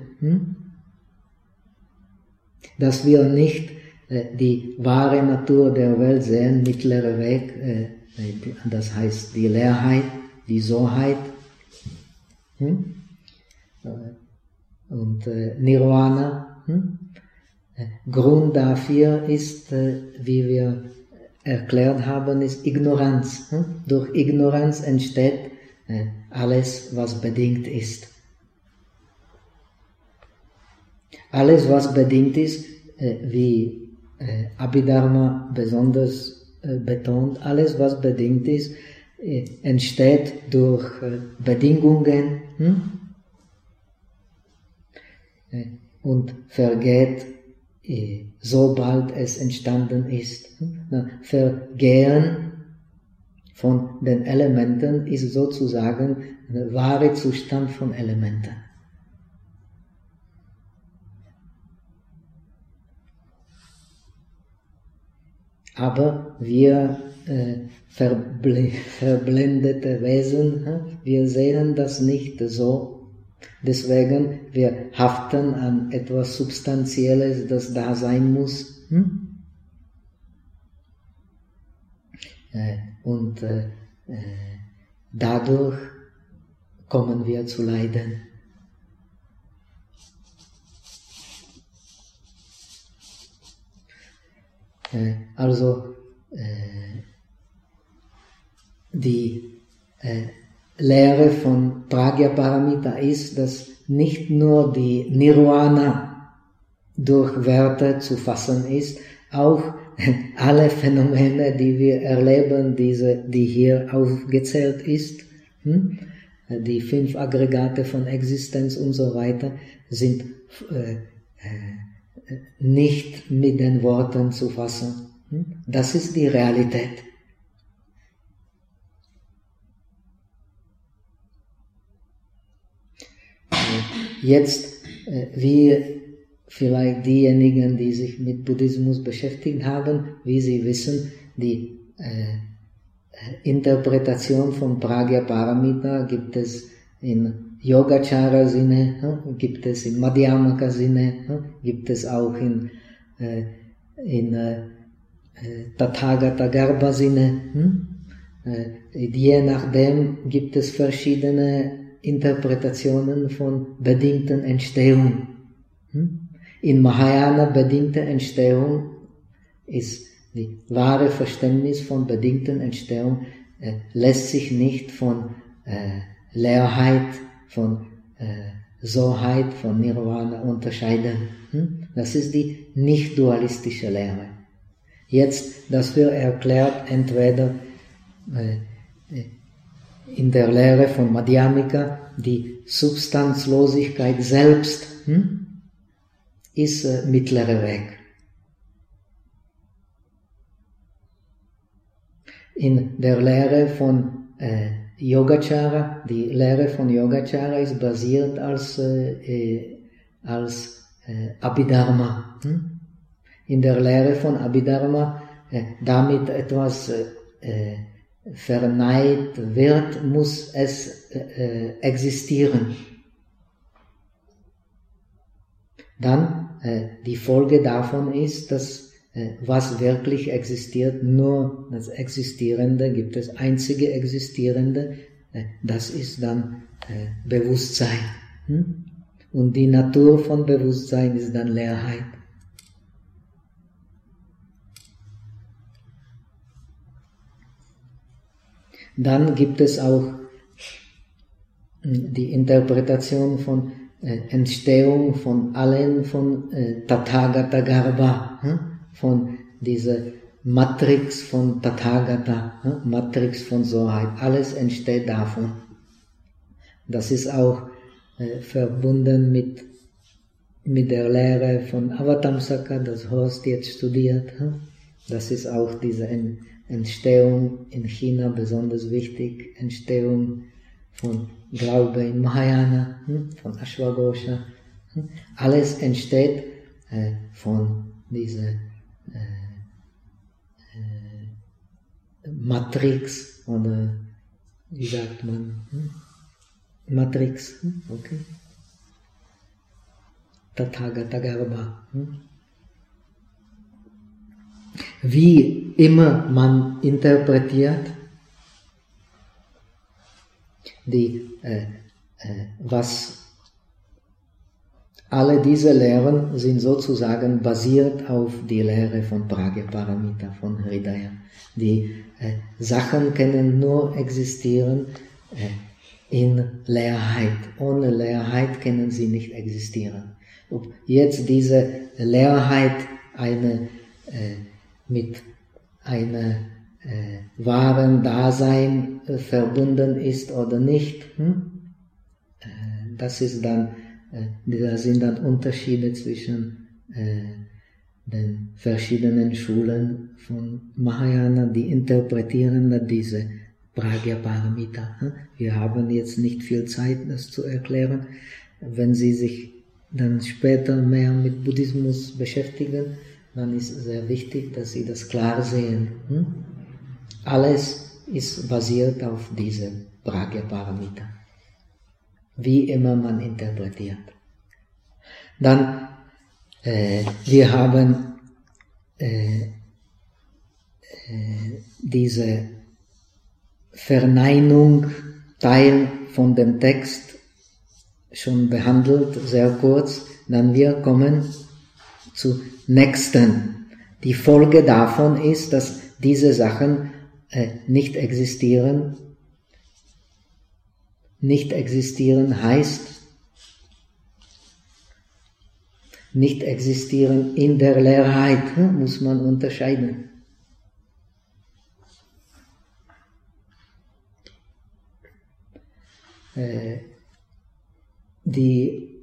Dass wir nicht äh, die wahre Natur der Welt sehen, mittlerer Weg, äh, das heißt die Leerheit, die Soheit. Hm? Und äh, Nirvana, hm? Grund dafür ist, äh, wie wir erklärt haben, ist Ignoranz. Hm? Durch Ignoranz entsteht äh, alles, was bedingt ist. Alles, was bedingt ist, äh, wie äh, Abhidharma besonders äh, betont, alles, was bedingt ist, äh, entsteht durch äh, Bedingungen hm? äh, und vergeht, äh, sobald es entstanden ist. Hm? Na, Vergehen von den Elementen ist sozusagen der wahre Zustand von Elementen. Aber wir äh, verbl- verblendete Wesen, wir sehen das nicht so. Deswegen, wir haften an etwas Substanzielles, das da sein muss. Hm? Äh, und äh, äh, dadurch kommen wir zu Leiden. Also äh, die äh, Lehre von Prajnaparamita ist, dass nicht nur die Nirvana durch Wörter zu fassen ist, auch alle Phänomene, die wir erleben, diese, die hier aufgezählt ist, hm? die fünf Aggregate von Existenz und so weiter, sind äh, äh, nicht mit den Worten zu fassen. Das ist die Realität. Jetzt, wie vielleicht diejenigen, die sich mit Buddhismus beschäftigt haben, wie sie wissen, die äh, Interpretation von Prajnaparamita gibt es in Yogacara-Sinne, gibt es in Madhyamaka-Sinne, gibt es auch in, äh, in äh, Tathagata-Garbha-Sinne. Äh, je nachdem gibt es verschiedene Interpretationen von bedingten Entstehung. In Mahayana bedingte Entstehung ist die wahre Verständnis von bedingten Entstehung, äh, lässt sich nicht von äh, Leerheit von äh, Soheit, von Nirvana unterscheiden. Hm? Das ist die nicht-dualistische Lehre. Jetzt, das wird erklärt entweder äh, in der Lehre von Madhyamika, die Substanzlosigkeit selbst hm, ist äh, mittlerer Weg. In der Lehre von äh, Yogacara, die Lehre von Yogacara ist basiert als, äh, äh, als äh, Abhidharma. Hm? In der Lehre von Abhidharma, äh, damit etwas äh, verneint wird, muss es äh, existieren. Dann äh, die Folge davon ist, dass äh, was wirklich existiert, nur das Existierende, gibt es einzige Existierende, äh, das ist dann äh, Bewusstsein. Hm? Und die Natur von Bewusstsein ist dann Leerheit. Dann gibt es auch die Interpretation von äh, Entstehung von allen, von äh, Tathagata Garbha, hm? Von dieser Matrix von Tathagata, hm? Matrix von Soheit, alles entsteht davon. Das ist auch äh, verbunden mit, mit der Lehre von Avatamsaka, das Horst jetzt studiert. Hm? Das ist auch diese Entstehung in China besonders wichtig, Entstehung von Glaube in Mahayana, von Ashwagosha. Alles entsteht äh, von dieser äh, äh, Matrix, oder wie sagt man? Hm? Matrix, okay. Tathagata Garbha. Hm? Wie immer man interpretiert, die, äh, äh, was alle diese Lehren sind sozusagen basiert auf die Lehre von Prajnaparamita, von Hridaya. Die äh, Sachen können nur existieren äh, in Leerheit. Ohne Leerheit können sie nicht existieren. Ob jetzt diese Leerheit eine äh, mit einem äh, wahren Dasein äh, verbunden ist oder nicht, hm? äh, das ist dann, äh, da sind dann Unterschiede zwischen äh, den verschiedenen Schulen von Mahayana, die interpretieren diese Prajnaparamita. Hm? Wir haben jetzt nicht viel Zeit, das zu erklären. Wenn Sie sich dann später mehr mit Buddhismus beschäftigen, dann ist es sehr wichtig, dass Sie das klar sehen. Hm? Alles ist basiert auf diese Prajnaparamita. Wie immer man interpretiert. Dann, äh, wir haben äh, äh, diese Verneinung, Teil von dem Text schon behandelt, sehr kurz. Dann wir kommen zu nächsten. Die Folge davon ist, dass diese Sachen äh, nicht existieren. Nicht existieren heißt, nicht existieren in der Leerheit, hm, muss man unterscheiden. Äh, die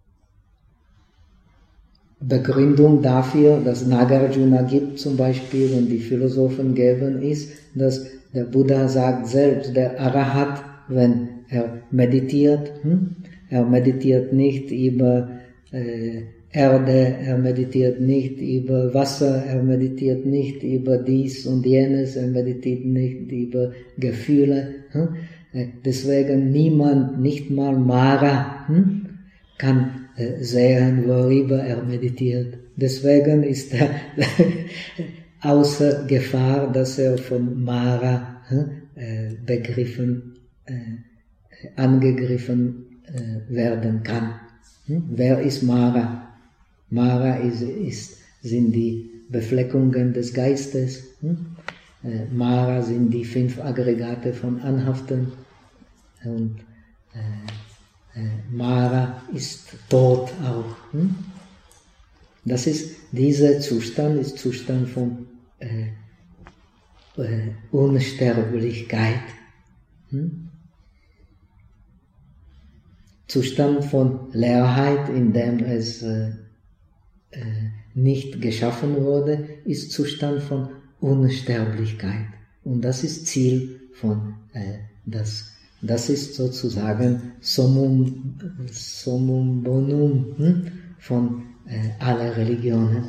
Begründung dafür, dass Nagarjuna gibt zum Beispiel und die Philosophen geben, ist, dass der Buddha sagt selbst, der Arahat, wenn er meditiert, hm, er meditiert nicht über äh, Erde, er meditiert nicht über Wasser, er meditiert nicht über dies und jenes, er meditiert nicht über Gefühle. Hm? Deswegen niemand, nicht mal Mara, hm, kann äh, sehen, worüber er meditiert. Deswegen ist er außer Gefahr, dass er von Mara hm, äh, begriffen, äh, angegriffen äh, werden kann. Hm? Wer ist Mara? Mara ist, ist, sind die Befleckungen des Geistes. Hm? Äh, Mara sind die fünf Aggregate von Anhaften. Und äh, äh, Mara ist tot auch. Hm? Das ist, dieser Zustand ist Zustand von äh, äh, Unsterblichkeit. Hm? Zustand von Leerheit, in dem es äh, äh, nicht geschaffen wurde, ist Zustand von Unsterblichkeit. Und das ist Ziel von äh, das. Das ist sozusagen Summum, Summum Bonum hm? von äh, aller Religionen.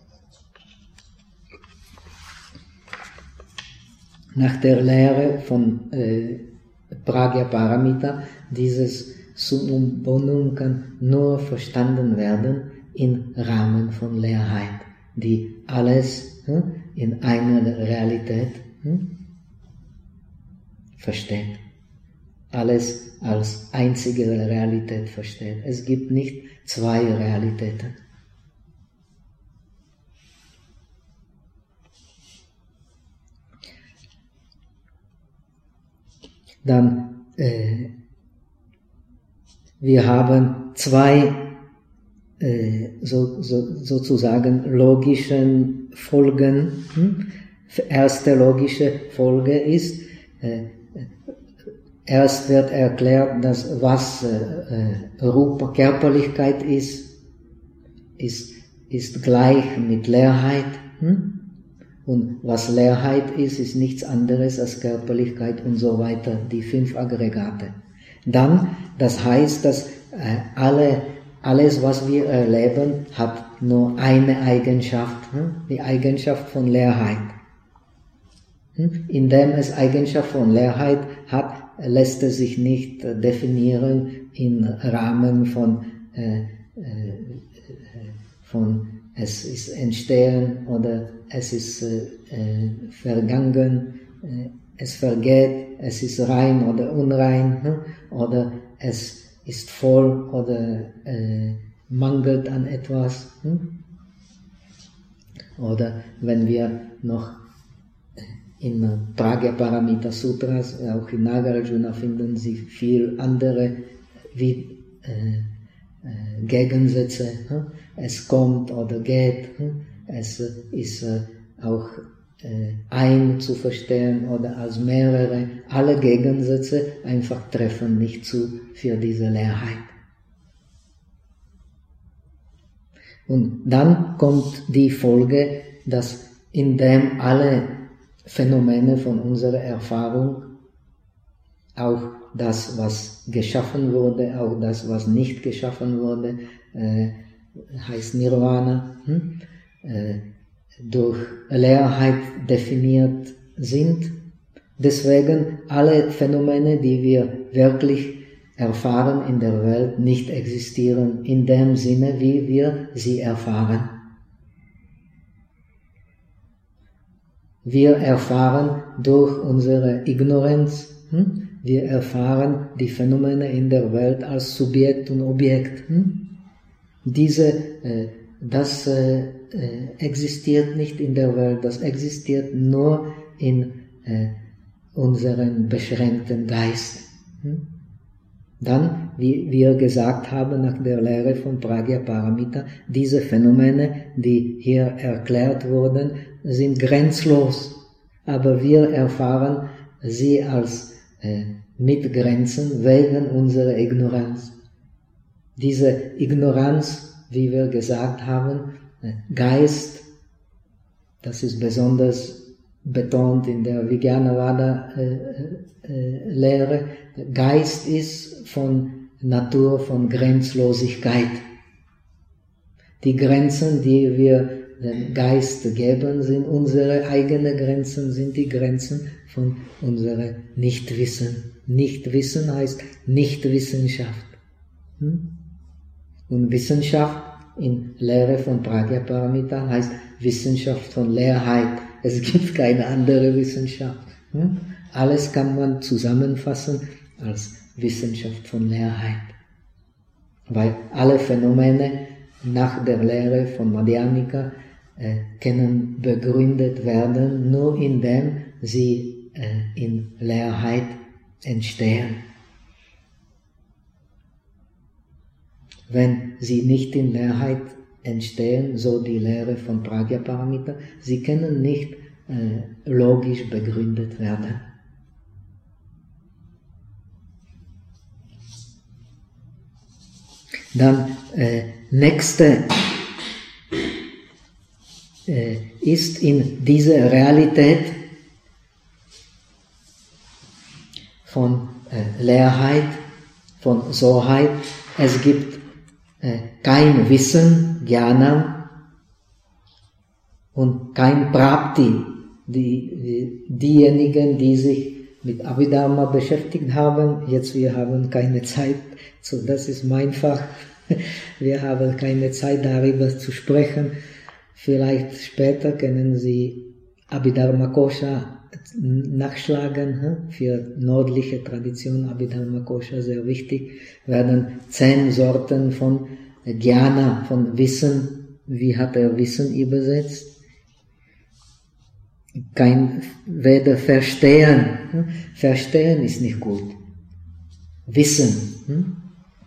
Nach der Lehre von äh, Pragya-Paramita, dieses Summum Bonum kann nur verstanden werden im Rahmen von Leerheit, die alles hm, in einer Realität hm, versteht. Alles als einzige Realität versteht. Es gibt nicht zwei Realitäten. Dann, äh, wir haben zwei äh, so, so, sozusagen logischen Folgen. Hm? Erste logische Folge ist, äh, erst wird erklärt, dass was äh, Rupa, Körperlichkeit ist, ist, ist gleich mit Leerheit. Hm? Und was Leerheit ist, ist nichts anderes als Körperlichkeit und so weiter, die fünf Aggregate. Dann, das heißt, dass äh, alle, alles, was wir erleben, hat nur eine Eigenschaft, hm? die Eigenschaft von Leerheit. Hm? Indem es Eigenschaft von Leerheit hat, lässt es sich nicht äh, definieren im Rahmen von, äh, äh, von es ist entstehen oder es ist äh, äh, vergangen, äh, es vergeht, es ist rein oder unrein, hm? oder es ist voll oder äh, mangelt an etwas. Hm? Oder wenn wir noch in Pragya-Paramita Sutras, auch in Nagarjuna finden Sie viel andere wie, äh, äh, Gegensätze. Hm? Es kommt oder geht. Hm? Es ist äh, auch äh, ein zu verstehen oder als mehrere. Alle Gegensätze einfach treffen nicht zu für diese Leerheit. Und dann kommt die Folge, dass indem alle Phänomene von unserer Erfahrung, auch das, was geschaffen wurde, auch das, was nicht geschaffen wurde, äh, heißt Nirvana, hm? äh, durch Leerheit definiert sind. Deswegen alle Phänomene, die wir wirklich erfahren in der Welt, nicht existieren in dem Sinne, wie wir sie erfahren. Wir erfahren durch unsere Ignoranz, hm? wir erfahren die Phänomene in der Welt als Subjekt und Objekt. Hm? Diese, äh, das äh, äh, existiert nicht in der Welt, das existiert nur in äh, unserem beschränkten Geist. Hm? Dann, wie wir gesagt haben nach der Lehre von Pragya-Paramita, diese Phänomene, die hier erklärt wurden, sind grenzlos, aber wir erfahren sie als äh, mit Grenzen wegen unserer Ignoranz. Diese Ignoranz, wie wir gesagt haben, äh, Geist, das ist besonders betont in der Vijnanavada-Lehre, äh, äh, Geist ist von Natur von Grenzlosigkeit. Die Grenzen, die wir dem Geist geben, sind unsere eigenen Grenzen, sind die Grenzen von unserem Nichtwissen. Nichtwissen heißt Nichtwissenschaft. Und Wissenschaft in Lehre von Pragya-Paramita heißt Wissenschaft von Leerheit. Es gibt keine andere Wissenschaft. Alles kann man zusammenfassen als Wissenschaft von Leerheit. Weil alle Phänomene nach der Lehre von Madhyamika äh, können begründet werden, nur indem sie äh, in Leerheit entstehen. wenn sie nicht in Leerheit entstehen, so die Lehre von Prajnaparamita, sie können nicht äh, logisch begründet werden. Dann äh, nächste äh, ist in dieser Realität von äh, Leerheit, von Soheit, es gibt äh, kein Wissen, Jnana, und kein Prapti. Die, die, diejenigen, die sich mit Abhidharma beschäftigt haben, jetzt wir haben keine Zeit, so das ist mein Fach, wir haben keine Zeit darüber zu sprechen, vielleicht später können Sie Abhidharma Kosha nachschlagen, für nördliche Tradition Abhidharma Kosha sehr wichtig, werden zehn Sorten von Jnana, von Wissen, wie hat er Wissen übersetzt? Kein, weder verstehen, verstehen ist nicht gut, Wissen,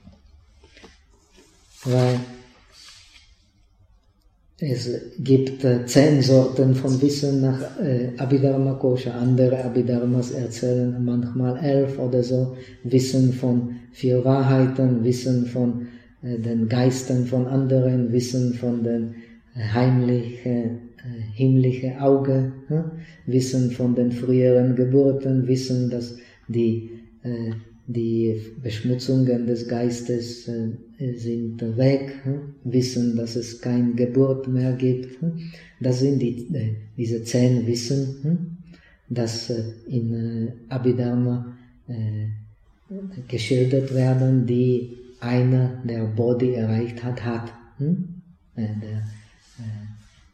weil es gibt äh, zehn Sorten von Wissen nach äh, Abhidharma Kosha, andere Abhidharmas erzählen manchmal elf oder so, Wissen von vier Wahrheiten, Wissen von äh, den Geistern von anderen, Wissen von den äh, heimlichen, äh, himmlischen Auge, hm? Wissen von den früheren Geburten, Wissen, dass die, äh, die Beschmutzungen des Geistes äh, sind weg, hm? Wissen, dass es keine Geburt mehr gibt. Hm? Das sind die, äh, diese zehn Wissen, hm? das äh, in äh, Abhidharma äh, geschildert werden, die einer, der Bodhi erreicht hat, hat. Hm? Äh, der, äh,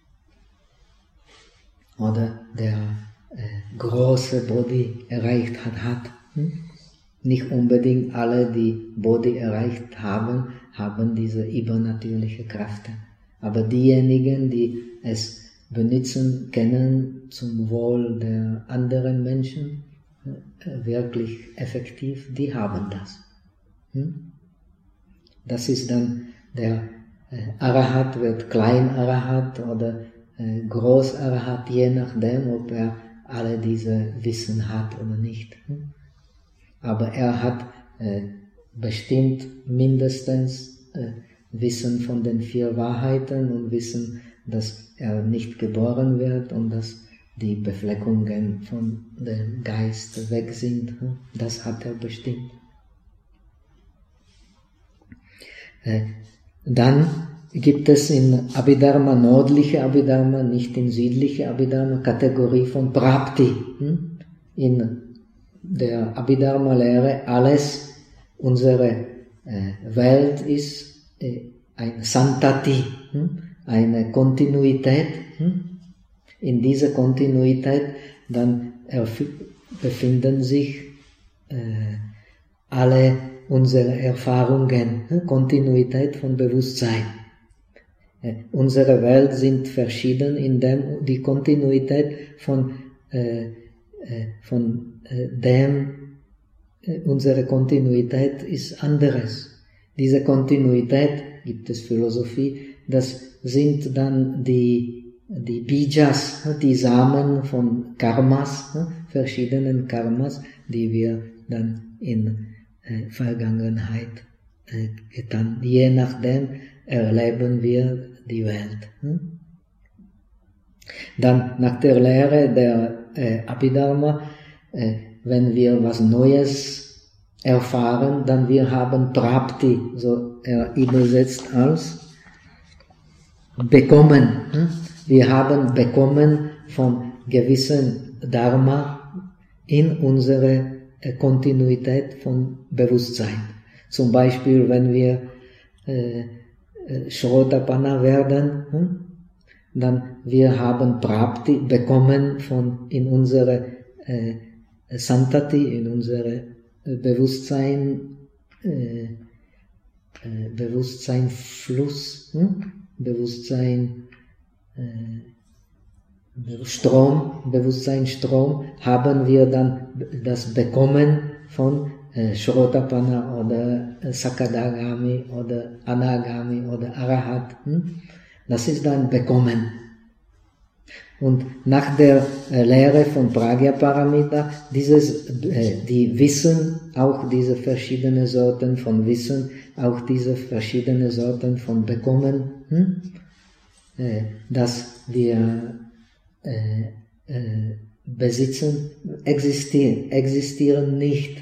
oder der äh, große Bodhi erreicht hat, hat. Hm? Nicht unbedingt alle, die Bodhi erreicht haben, haben diese übernatürliche Kräfte. Aber diejenigen, die es benutzen können zum Wohl der anderen Menschen, wirklich effektiv, die haben das. Das ist dann der Arahat, wird Klein Arahat oder Groß Arahat, je nachdem, ob er alle diese Wissen hat oder nicht. Aber er hat äh, bestimmt mindestens äh, Wissen von den vier Wahrheiten und Wissen, dass er nicht geboren wird und dass die Befleckungen von dem Geist weg sind. Das hat er bestimmt. Äh, dann gibt es in Abhidharma, nördliche Abhidharma, nicht in südliche Abhidharma, Kategorie von Prapti. Hm? In der Abhidharma-Lehre, alles, unsere äh, Welt ist äh, ein Santati, hm? eine Kontinuität. Hm? In dieser Kontinuität dann befinden sich äh, alle unsere Erfahrungen, hm? Kontinuität von Bewusstsein. Äh, unsere Welt sind verschieden, indem die Kontinuität von, äh, äh, von dem unsere Kontinuität ist anderes. Diese Kontinuität, gibt es Philosophie, das sind dann die, die Bijas, die Samen von Karmas, verschiedenen Karmas, die wir dann in äh, Vergangenheit äh, getan. Je nachdem erleben wir die Welt. Dann nach der Lehre der äh, Abhidharma, wenn wir was Neues erfahren, dann wir haben Prapti, so er übersetzt als bekommen. Wir haben bekommen von gewissen Dharma in unsere Kontinuität von Bewusstsein. Zum Beispiel, wenn wir äh, Shrotapanna werden, dann wir haben Prapti bekommen von in unsere äh, Santati, in unsere Bewusstsein, äh, äh, Bewusstseinfluss, hm? Bewusstsein, äh, Strom, Bewusstseinsstrom, haben wir dann das bekommen von äh, Shrotapanna oder äh, Sakadagami oder Anagami oder Arahat. Hm? Das ist dann Bekommen. Und nach der äh, Lehre von Pragya-Paramita, dieses, äh, die Wissen, auch diese verschiedenen Sorten von Wissen, auch diese verschiedenen Sorten von Bekommen, hm? äh, dass wir äh, äh, besitzen, existieren, existieren nicht.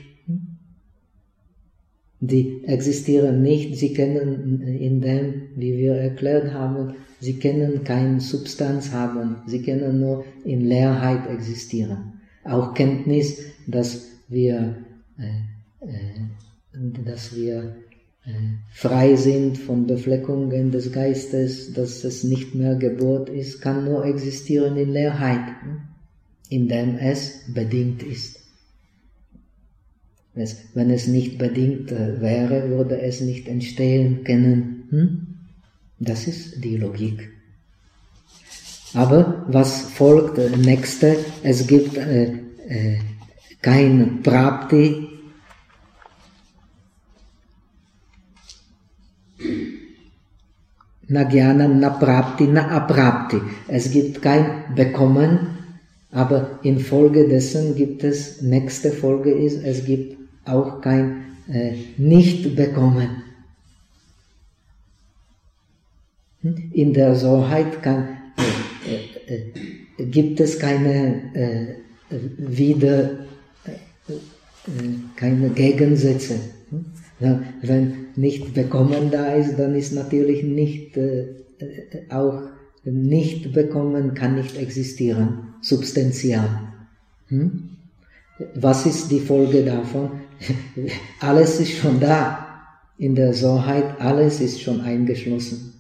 Die existieren nicht, sie kennen in dem, wie wir erklärt haben, sie können keine Substanz haben, sie können nur in Leerheit existieren. Auch Kenntnis, dass wir, äh, äh, dass wir äh, frei sind von Befleckungen des Geistes, dass es nicht mehr Geburt ist, kann nur existieren in Leerheit, indem es bedingt ist. Es, wenn es nicht bedingt äh, wäre, würde es nicht entstehen können. Hm? Das ist die Logik. Aber was folgt, äh, nächste, es gibt äh, äh, kein Prapti, na Jnana, na Prapti, na Aprapti. Es gibt kein Bekommen, aber infolgedessen gibt es, nächste Folge ist, es gibt auch kein äh, Nicht-Bekommen. In der Soheit kann, äh, äh, äh, gibt es keine äh, wieder, äh, äh, keine Gegensätze. Ja, wenn nicht Bekommen da ist, dann ist natürlich nicht, äh, äh, auch nicht Bekommen kann nicht existieren, substanziell. Hm? Was ist die Folge davon? Alles ist schon da. In der Soheit, alles ist schon eingeschlossen.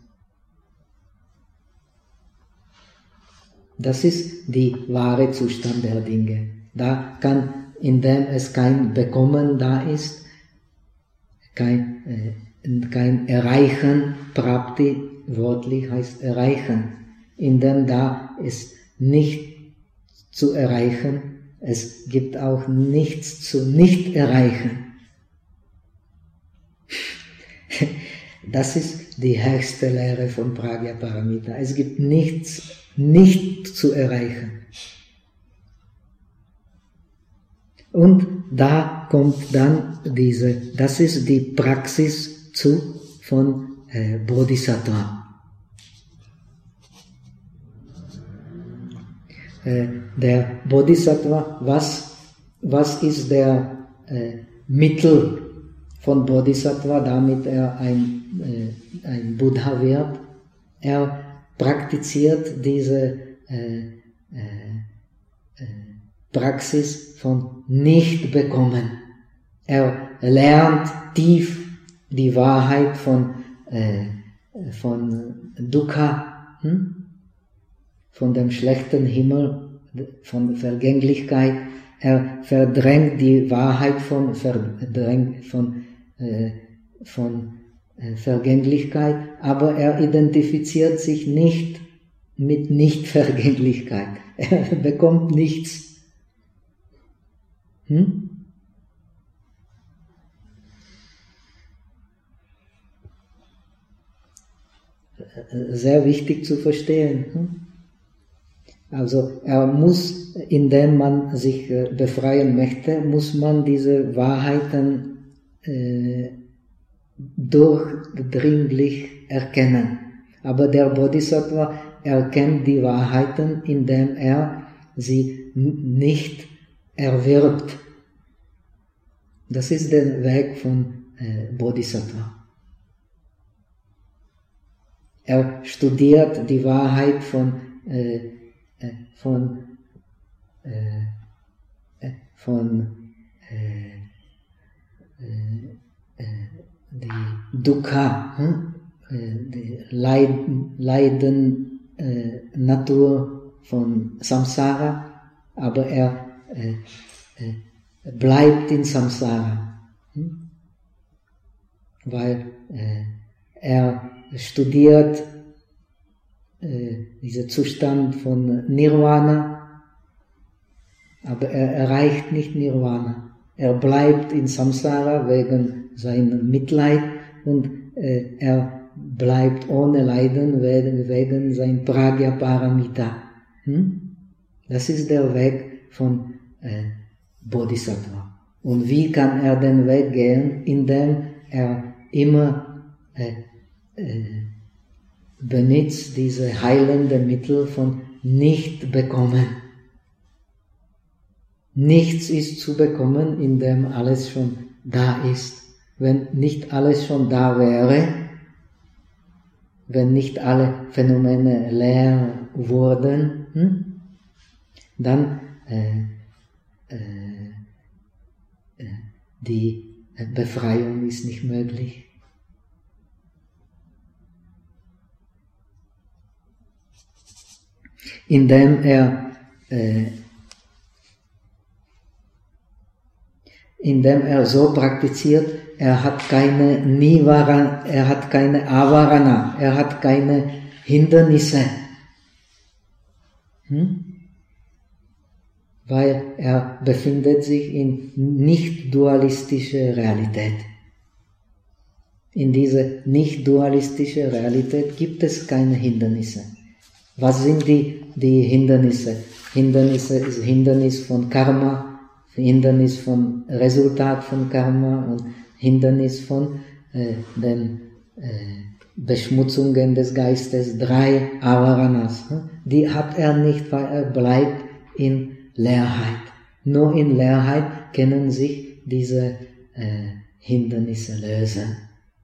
Das ist der wahre Zustand der Dinge. Da kann, indem es kein Bekommen da ist, kein, äh, kein Erreichen, Prapti, wörtlich heißt erreichen, indem da ist nicht zu erreichen, es gibt auch nichts zu nicht erreichen. Das ist die höchste Lehre von Pragya-Paramita. Es gibt nichts nicht zu erreichen. Und da kommt dann diese, das ist die Praxis zu von äh, Bodhisattva. Äh, der Bodhisattva, was, was ist der äh, Mittel von Bodhisattva, damit er ein, äh, ein Buddha wird? Er praktiziert diese äh, äh, Praxis von Nicht-Bekommen. Er lernt tief die Wahrheit von, äh, von Dukkha, hm? Von dem schlechten Himmel, von Vergänglichkeit. Er verdrängt die Wahrheit von, verdrängt von, äh, von äh, Vergänglichkeit, aber er identifiziert sich nicht mit Nicht-Vergänglichkeit. Er bekommt nichts. Hm? Sehr wichtig zu verstehen. Hm? Also er muss, indem man sich befreien möchte, muss man diese Wahrheiten äh, durchdringlich erkennen. Aber der Bodhisattva erkennt die Wahrheiten, indem er sie nicht erwirbt. Das ist der Weg von äh, Bodhisattva. Er studiert die Wahrheit von äh, von, äh, von äh, äh, die Dukkha, hm? die Leiden, Leiden äh, Natur von Samsara, aber er äh, äh, bleibt in Samsara, hm? weil äh, er studiert dieser Zustand von Nirvana, aber er erreicht nicht Nirvana. Er bleibt in Samsara wegen seinem Mitleid und äh, er bleibt ohne Leiden wegen, wegen sein Pragya Paramita. Hm? Das ist der Weg von äh, Bodhisattva. Und wie kann er den Weg gehen? Indem er immer äh, äh, benutzt diese heilenden Mittel von nicht bekommen. Nichts ist zu bekommen, indem alles schon da ist. Wenn nicht alles schon da wäre, wenn nicht alle Phänomene leer wurden, hm, dann äh, äh, äh, die Befreiung ist nicht möglich. Indem er äh, indem er so praktiziert, er hat keine Nivarana, er hat keine Avarana, er hat keine Hindernisse. Hm? Weil er befindet sich in nicht-dualistischer Realität. In dieser nicht-dualistischen Realität gibt es keine Hindernisse. Was sind die, die Hindernisse? Hindernisse ist Hindernis von Karma, Hindernis von Resultat von Karma und Hindernis von äh, den äh, Beschmutzungen des Geistes, drei Avaranas. Die hat er nicht, weil er bleibt in Leerheit. Nur in Leerheit können sich diese äh, Hindernisse lösen.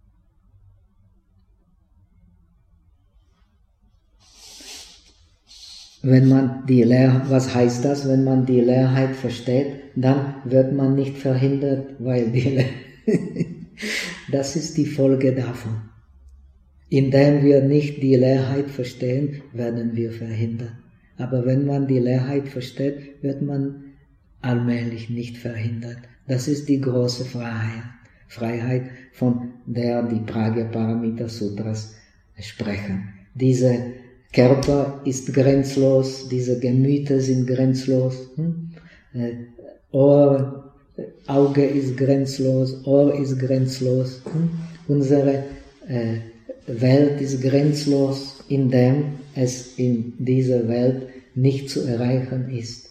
Wenn man die Leer, was heißt das? Wenn man die Leerheit versteht, dann wird man nicht verhindert, weil die Leer das ist die Folge davon. Indem wir nicht die Leerheit verstehen, werden wir verhindert. Aber wenn man die Leerheit versteht, wird man allmählich nicht verhindert. Das ist die große Freiheit. Freiheit, von der die Pragya Paramita Sutras sprechen. Diese Körper ist grenzlos, diese Gemüter sind grenzlos, hm? äh, Ohr, Auge ist grenzlos, Ohr ist grenzlos, hm? Unsere äh, Welt ist grenzlos, indem es in dieser Welt nicht zu erreichen ist.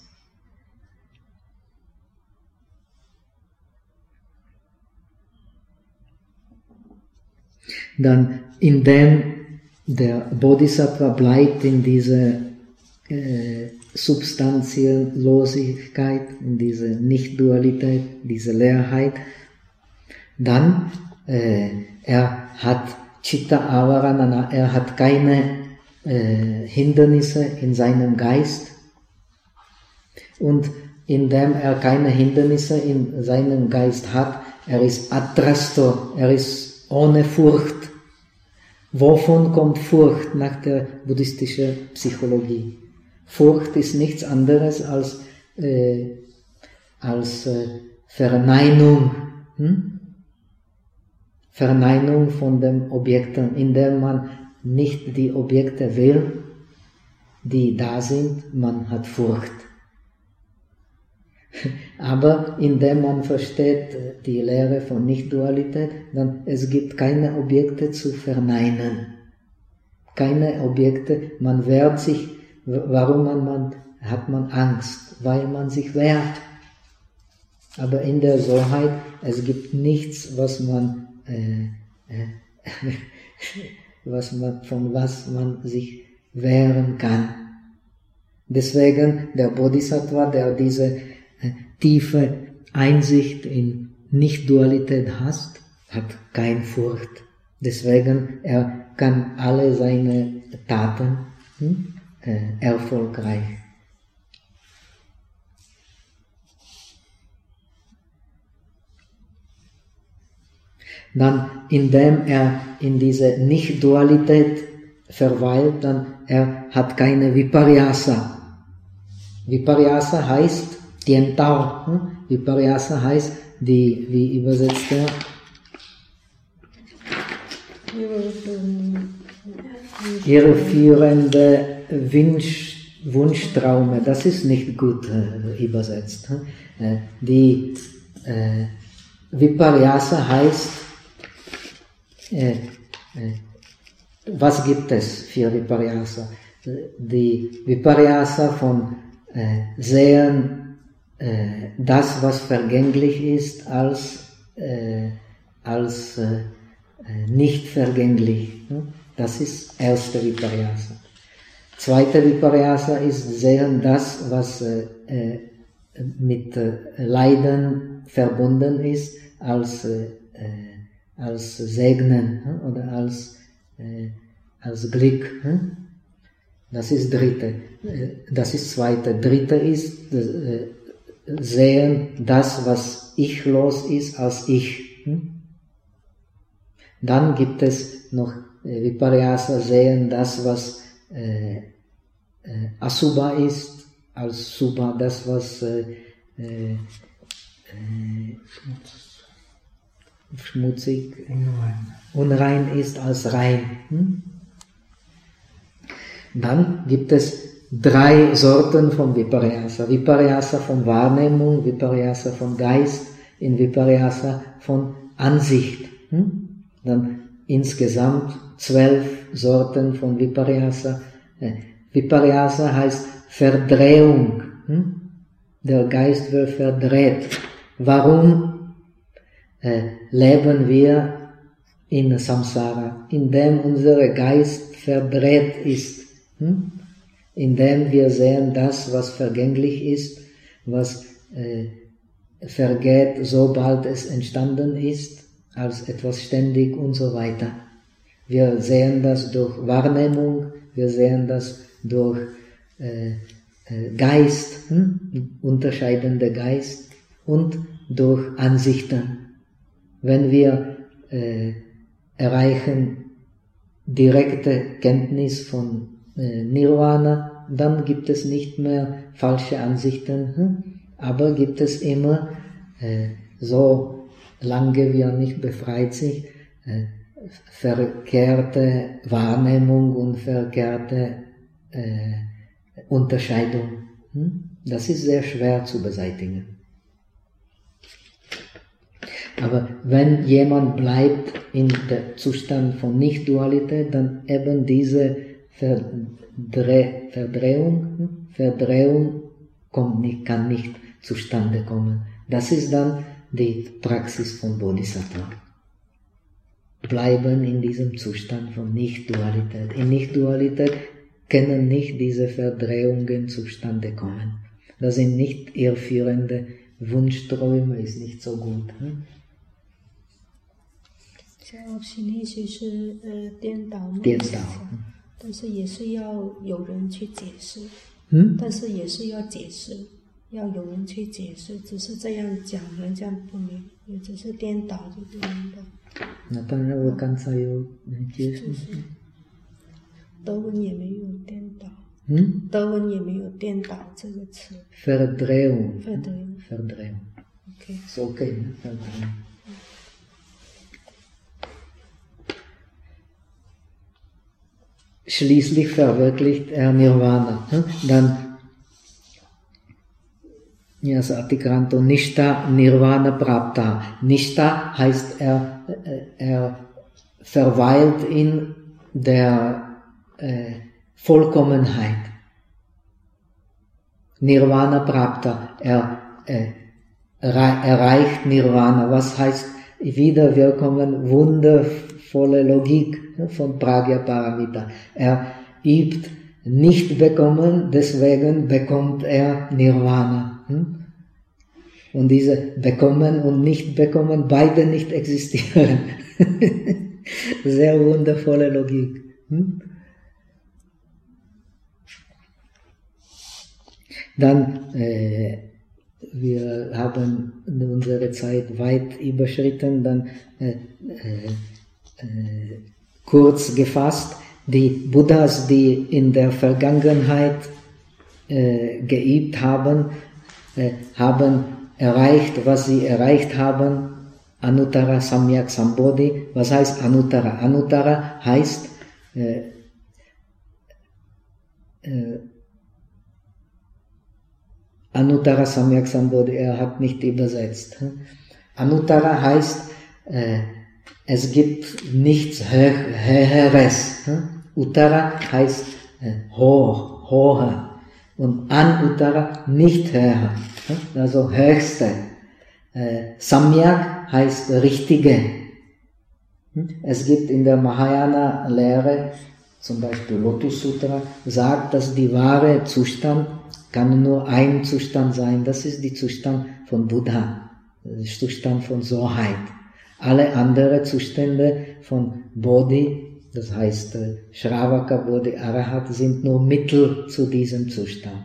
Dann indem der Bodhisattva bleibt in dieser äh, Substantienlosigkeit, in dieser Nicht-Dualität, dieser Leerheit, dann äh, er hat Chitta Avarana, er hat keine äh, Hindernisse in seinem Geist, und indem er keine Hindernisse in seinem Geist hat, er ist atrasto, er ist ohne Furcht. Wovon kommt Furcht nach der buddhistischen Psychologie? Furcht ist nichts anderes als, äh, als äh, Verneinung. Hm? Verneinung von den Objekten, indem man nicht die Objekte will, die da sind, man hat Furcht. Aber indem man versteht die Lehre von Nicht-Dualität, dann es gibt keine Objekte zu verneinen. Keine Objekte, man wehrt sich. Warum man, man, hat man Angst? Weil man sich wehrt. Aber in der Soheit, es gibt nichts, was man, äh, äh, was man, von was man sich wehren kann. Deswegen der Bodhisattva, der diese tiefe Einsicht in Nicht-Dualität hat, hat keine Furcht. Deswegen er kann alle seine Taten hm, äh, erfolgreich. Dann, indem er in diese Nicht-Dualität verweilt, dann er hat keine Viparyasa. Viparyasa heißt Tientao. Hm? Viparyasa heißt, die, wie übersetzt er? Irreführende Wunsch, Wunschtraume. Das ist nicht gut äh, übersetzt. Hm? Äh, die äh, Viparyasa heißt, äh, äh, was gibt es für Viparyasa? Die Viparyasa von äh, sehen äh, das, was vergänglich ist, als, äh, als äh, nicht vergänglich. Das ist erste Viparyasa. Zweite Viparyasa ist sehen das, was äh, mit äh, Leiden verbunden ist, als, äh, als Segnen oder als, äh, als Glück. Das ist dritte. Das ist zweite. Dritte ist äh, sehen das, was ichlos ist, als ich. Dann gibt es noch äh, Viparyasa sehen das, was äh, äh, Asubha ist, als Subha, das, was äh, äh, äh, schmutzig, unrein. unrein ist, als rein. Hm? Dann gibt es drei Sorten von Viparyasa. Viparyasa von Wahrnehmung, Viparyasa von Geist, in Viparyasa von Ansicht. Hm? Dann insgesamt zwölf Sorten von Viparyasa. Viparyasa heißt Verdrehung. Hm? Der Geist wird verdreht. Warum äh, leben wir in Samsara? Indem unser Geist verdreht ist. Hm? Indem wir sehen das, was vergänglich ist, was äh, vergeht, sobald es entstanden ist, als etwas ständig und so weiter. Wir sehen das durch Wahrnehmung, wir sehen das durch äh, äh, Geist, hm? unterscheidende Geist und durch Ansichten. Wenn wir äh, erreichen direkte Kenntnis von äh, Nirvana, dann gibt es nicht mehr falsche Ansichten, hm? aber gibt es immer äh, so lange wir nicht befreit sind, äh, verkehrte Wahrnehmung und verkehrte äh, Unterscheidung. Hm? Das ist sehr schwer zu beseitigen. Aber wenn jemand bleibt in der Zustand von Nicht-Dualität, dann eben diese Verdre- Verdrehung, hm? Verdrehung kommt nicht, kann nicht zustande kommen. Das ist dann die Praxis von Bodhisattva. Bleiben in diesem Zustand von Nicht-Dualität. In Nicht-Dualität können nicht diese Verdrehungen zustande kommen. Das sind nicht irreführende Wunschträume, ist nicht so gut. Hm? 像心力其实呃颠倒梦颠倒想，但是也是要有人去解释， 嗯， 但是也是要解释，要有人去解释，只是这样讲人家不明，也只是颠倒就颠倒。 那当然我刚才有解释， 德文也没有颠倒， 嗯， 德文也没有颠倒这个词。 Verdrehung. Verdrehung. Verdrehung. Okay. Ist okay, ne? Verdrehung. Schließlich verwirklicht er Nirvana. Dann, ja, Satikranto, Nishta Nirvana Prapta. Nishta heißt, er, er verweilt in der äh, Vollkommenheit. Nirvana Prapta, er äh, erreicht Nirvana. Was heißt wieder, wir kommen wundervolle Logik von Pragya-Paramita. Er übt nicht bekommen, deswegen bekommt er Nirvana. Und diese bekommen und nicht bekommen, beide nicht existieren. Sehr wundervolle Logik. Dann, äh, wir haben unsere Zeit weit überschritten, dann äh, äh, äh, kurz gefasst, die Buddhas, die in der Vergangenheit äh, geübt haben, äh, haben erreicht, was sie erreicht haben, Anuttara Samyak Sambodhi. Was heißt Anuttara? Anuttara heißt äh, äh, Anuttara Samyak Sambodhi, er hat nicht übersetzt. Anuttara heißt, äh, es gibt nichts Höheres. Uttara heißt äh, hoch, hoher. Und Anuttara nicht höher, also höchste. Äh, Samyak heißt richtige. Es gibt in der Mahayana-Lehre, zum Beispiel Lotus Sutra, sagt, dass die wahre Zustand kann nur ein Zustand sein. Das ist der Zustand von Buddha, der Zustand von Soheit. Alle anderen Zustände von Bodhi, das heißt Shravaka, Bodhi, Arahat, sind nur Mittel zu diesem Zustand.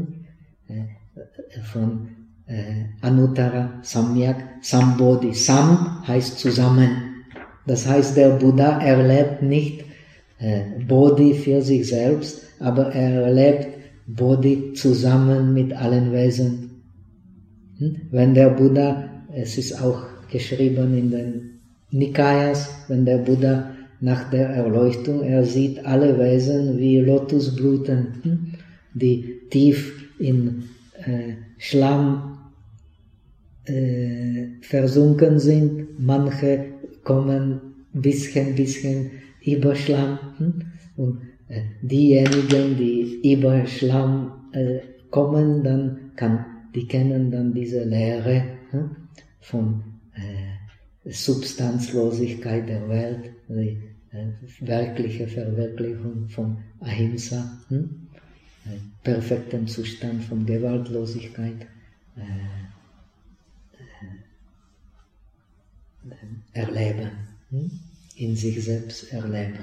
Von Anuttara, Samyak, Sambodhi. Sam heißt zusammen. Das heißt, der Buddha erlebt nicht äh, Bodhi für sich selbst, aber er erlebt Bodhi zusammen mit allen Wesen. Hm? Wenn der Buddha, es ist auch geschrieben in den Nikayas, wenn der Buddha nach der Erleuchtung, er sieht alle Wesen wie Lotusblüten, hm? die tief in äh, Schlamm äh, versunken sind, manche kommen bisschen, bisschen über Schlamm. Und äh, diejenigen, die über Schlamm äh, kommen, dann kann, die kennen dann diese Lehre hm, von äh, Substanzlosigkeit der Welt, die äh, wirkliche Verwirklichung von Ahimsa, hm, äh, perfekten Zustand von Gewaltlosigkeit. Äh, erleben, in sich selbst erleben.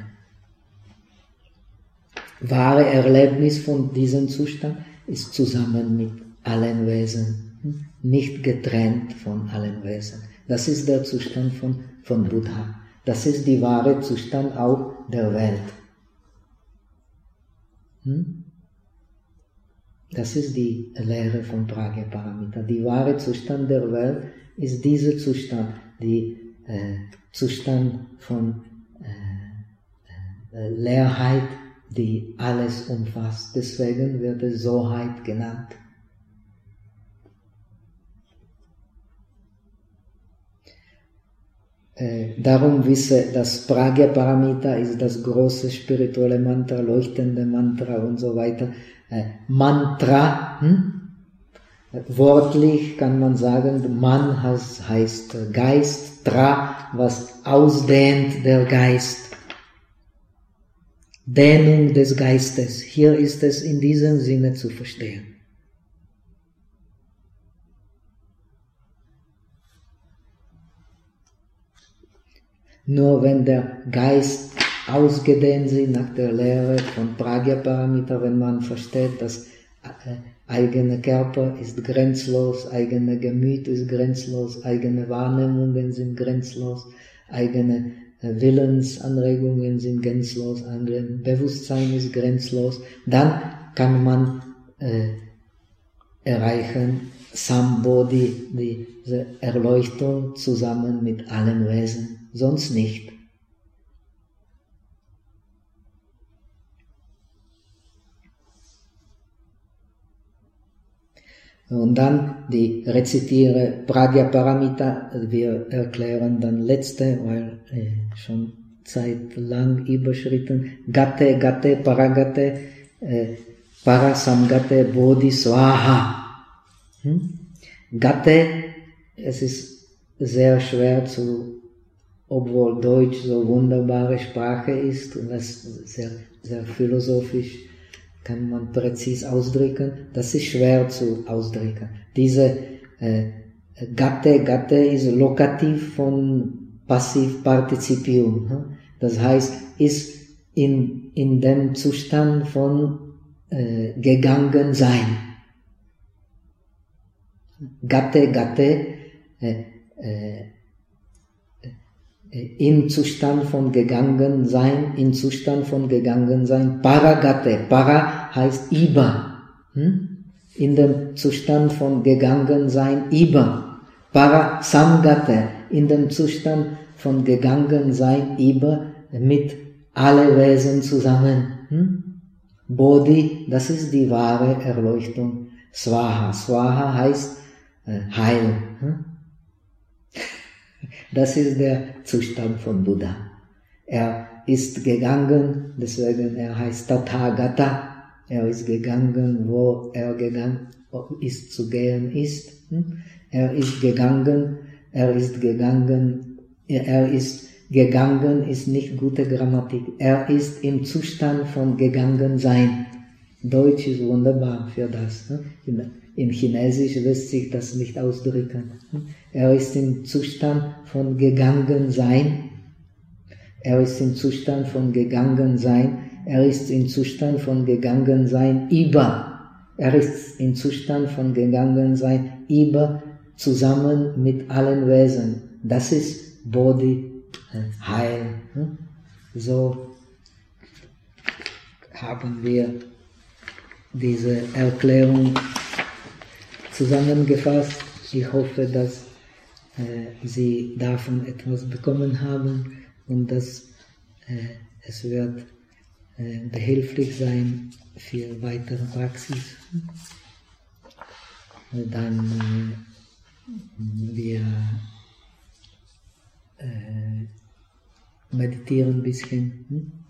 Wahre Erlebnis von diesem Zustand ist zusammen mit allen Wesen, nicht getrennt von allen Wesen. Das ist der Zustand von, von Buddha. Das ist der wahre Zustand auch der Welt. Das ist die Lehre von Prajnaparamita. Der wahre Zustand der Welt ist dieser Zustand, die äh, Zustand von äh, äh, Leerheit, die alles umfasst. Deswegen wird es Soheit genannt. Äh, darum wisse, dass Prajnaparamita ist das große spirituelle Mantra, leuchtende Mantra und so weiter. Äh, Mantra, hm? Wortlich kann man sagen, Man heißt, heißt Geist, Tra, was ausdehnt der Geist. Dehnung des Geistes. Hier ist es in diesem Sinne zu verstehen. Nur wenn der Geist ausgedehnt ist nach der Lehre von Prajnaparamita, wenn man versteht, dass äh, eigene Körper ist grenzlos, eigene Gemüt ist grenzlos, eigene Wahrnehmungen sind grenzlos, eigene Willensanregungen sind grenzlos, eigenes Bewusstsein ist grenzlos, dann kann man äh, erreichen Sambodhi, diese Erleuchtung zusammen mit allen Wesen, sonst nicht. Und dann die rezitiere Prajnaparamita, wir erklären dann letzte, weil äh, schon Zeit lang überschritten, Gate, Gate, Paragate, äh, Parasamgate, Bodhi, Swaha. Hm? Gate, es ist sehr schwer zu, obwohl Deutsch so wunderbare Sprache ist und es sehr, sehr philosophisch kann man präzis ausdrücken, das ist schwer zu ausdrücken. Diese äh, Gate, Gate ist Lokativ von Passivpartizipium. Hm? Das heißt, ist in, in dem Zustand von äh, gegangen sein. Gate, Gate, äh, äh, im Zustand von gegangen sein, im Zustand von gegangen sein, Paragate, Para heißt über, hm? in dem Zustand von gegangen sein, über, Parasamgate, in dem Zustand von gegangen sein, über, mit alle Wesen zusammen, hm? Bodhi, das ist die wahre Erleuchtung, Swaha. Swaha heißt äh, Heil. Hm? Das ist der Zustand von Buddha. Er ist gegangen, deswegen er heißt Tathagata. Er ist gegangen, wo er gegangen ist, zu gehen ist. Er ist gegangen, er ist gegangen, er ist gegangen, ist nicht gute Grammatik. Er ist im Zustand von gegangen sein. Deutsch ist wunderbar für das. In Chinesisch lässt sich das nicht ausdrücken. Er ist im Zustand von gegangen sein. Er ist im Zustand von gegangen sein. Er ist im Zustand von gegangen sein über. Er ist im Zustand von gegangen sein über, zusammen mit allen Wesen. Das ist Bodhi, Heil. So haben wir diese Erklärung zusammengefasst. Ich hoffe, dass äh, Sie davon etwas bekommen haben und dass äh, es wird äh, behilflich sein für weitere Praxis. Und dann äh, wir äh, meditieren ein bisschen. Hm?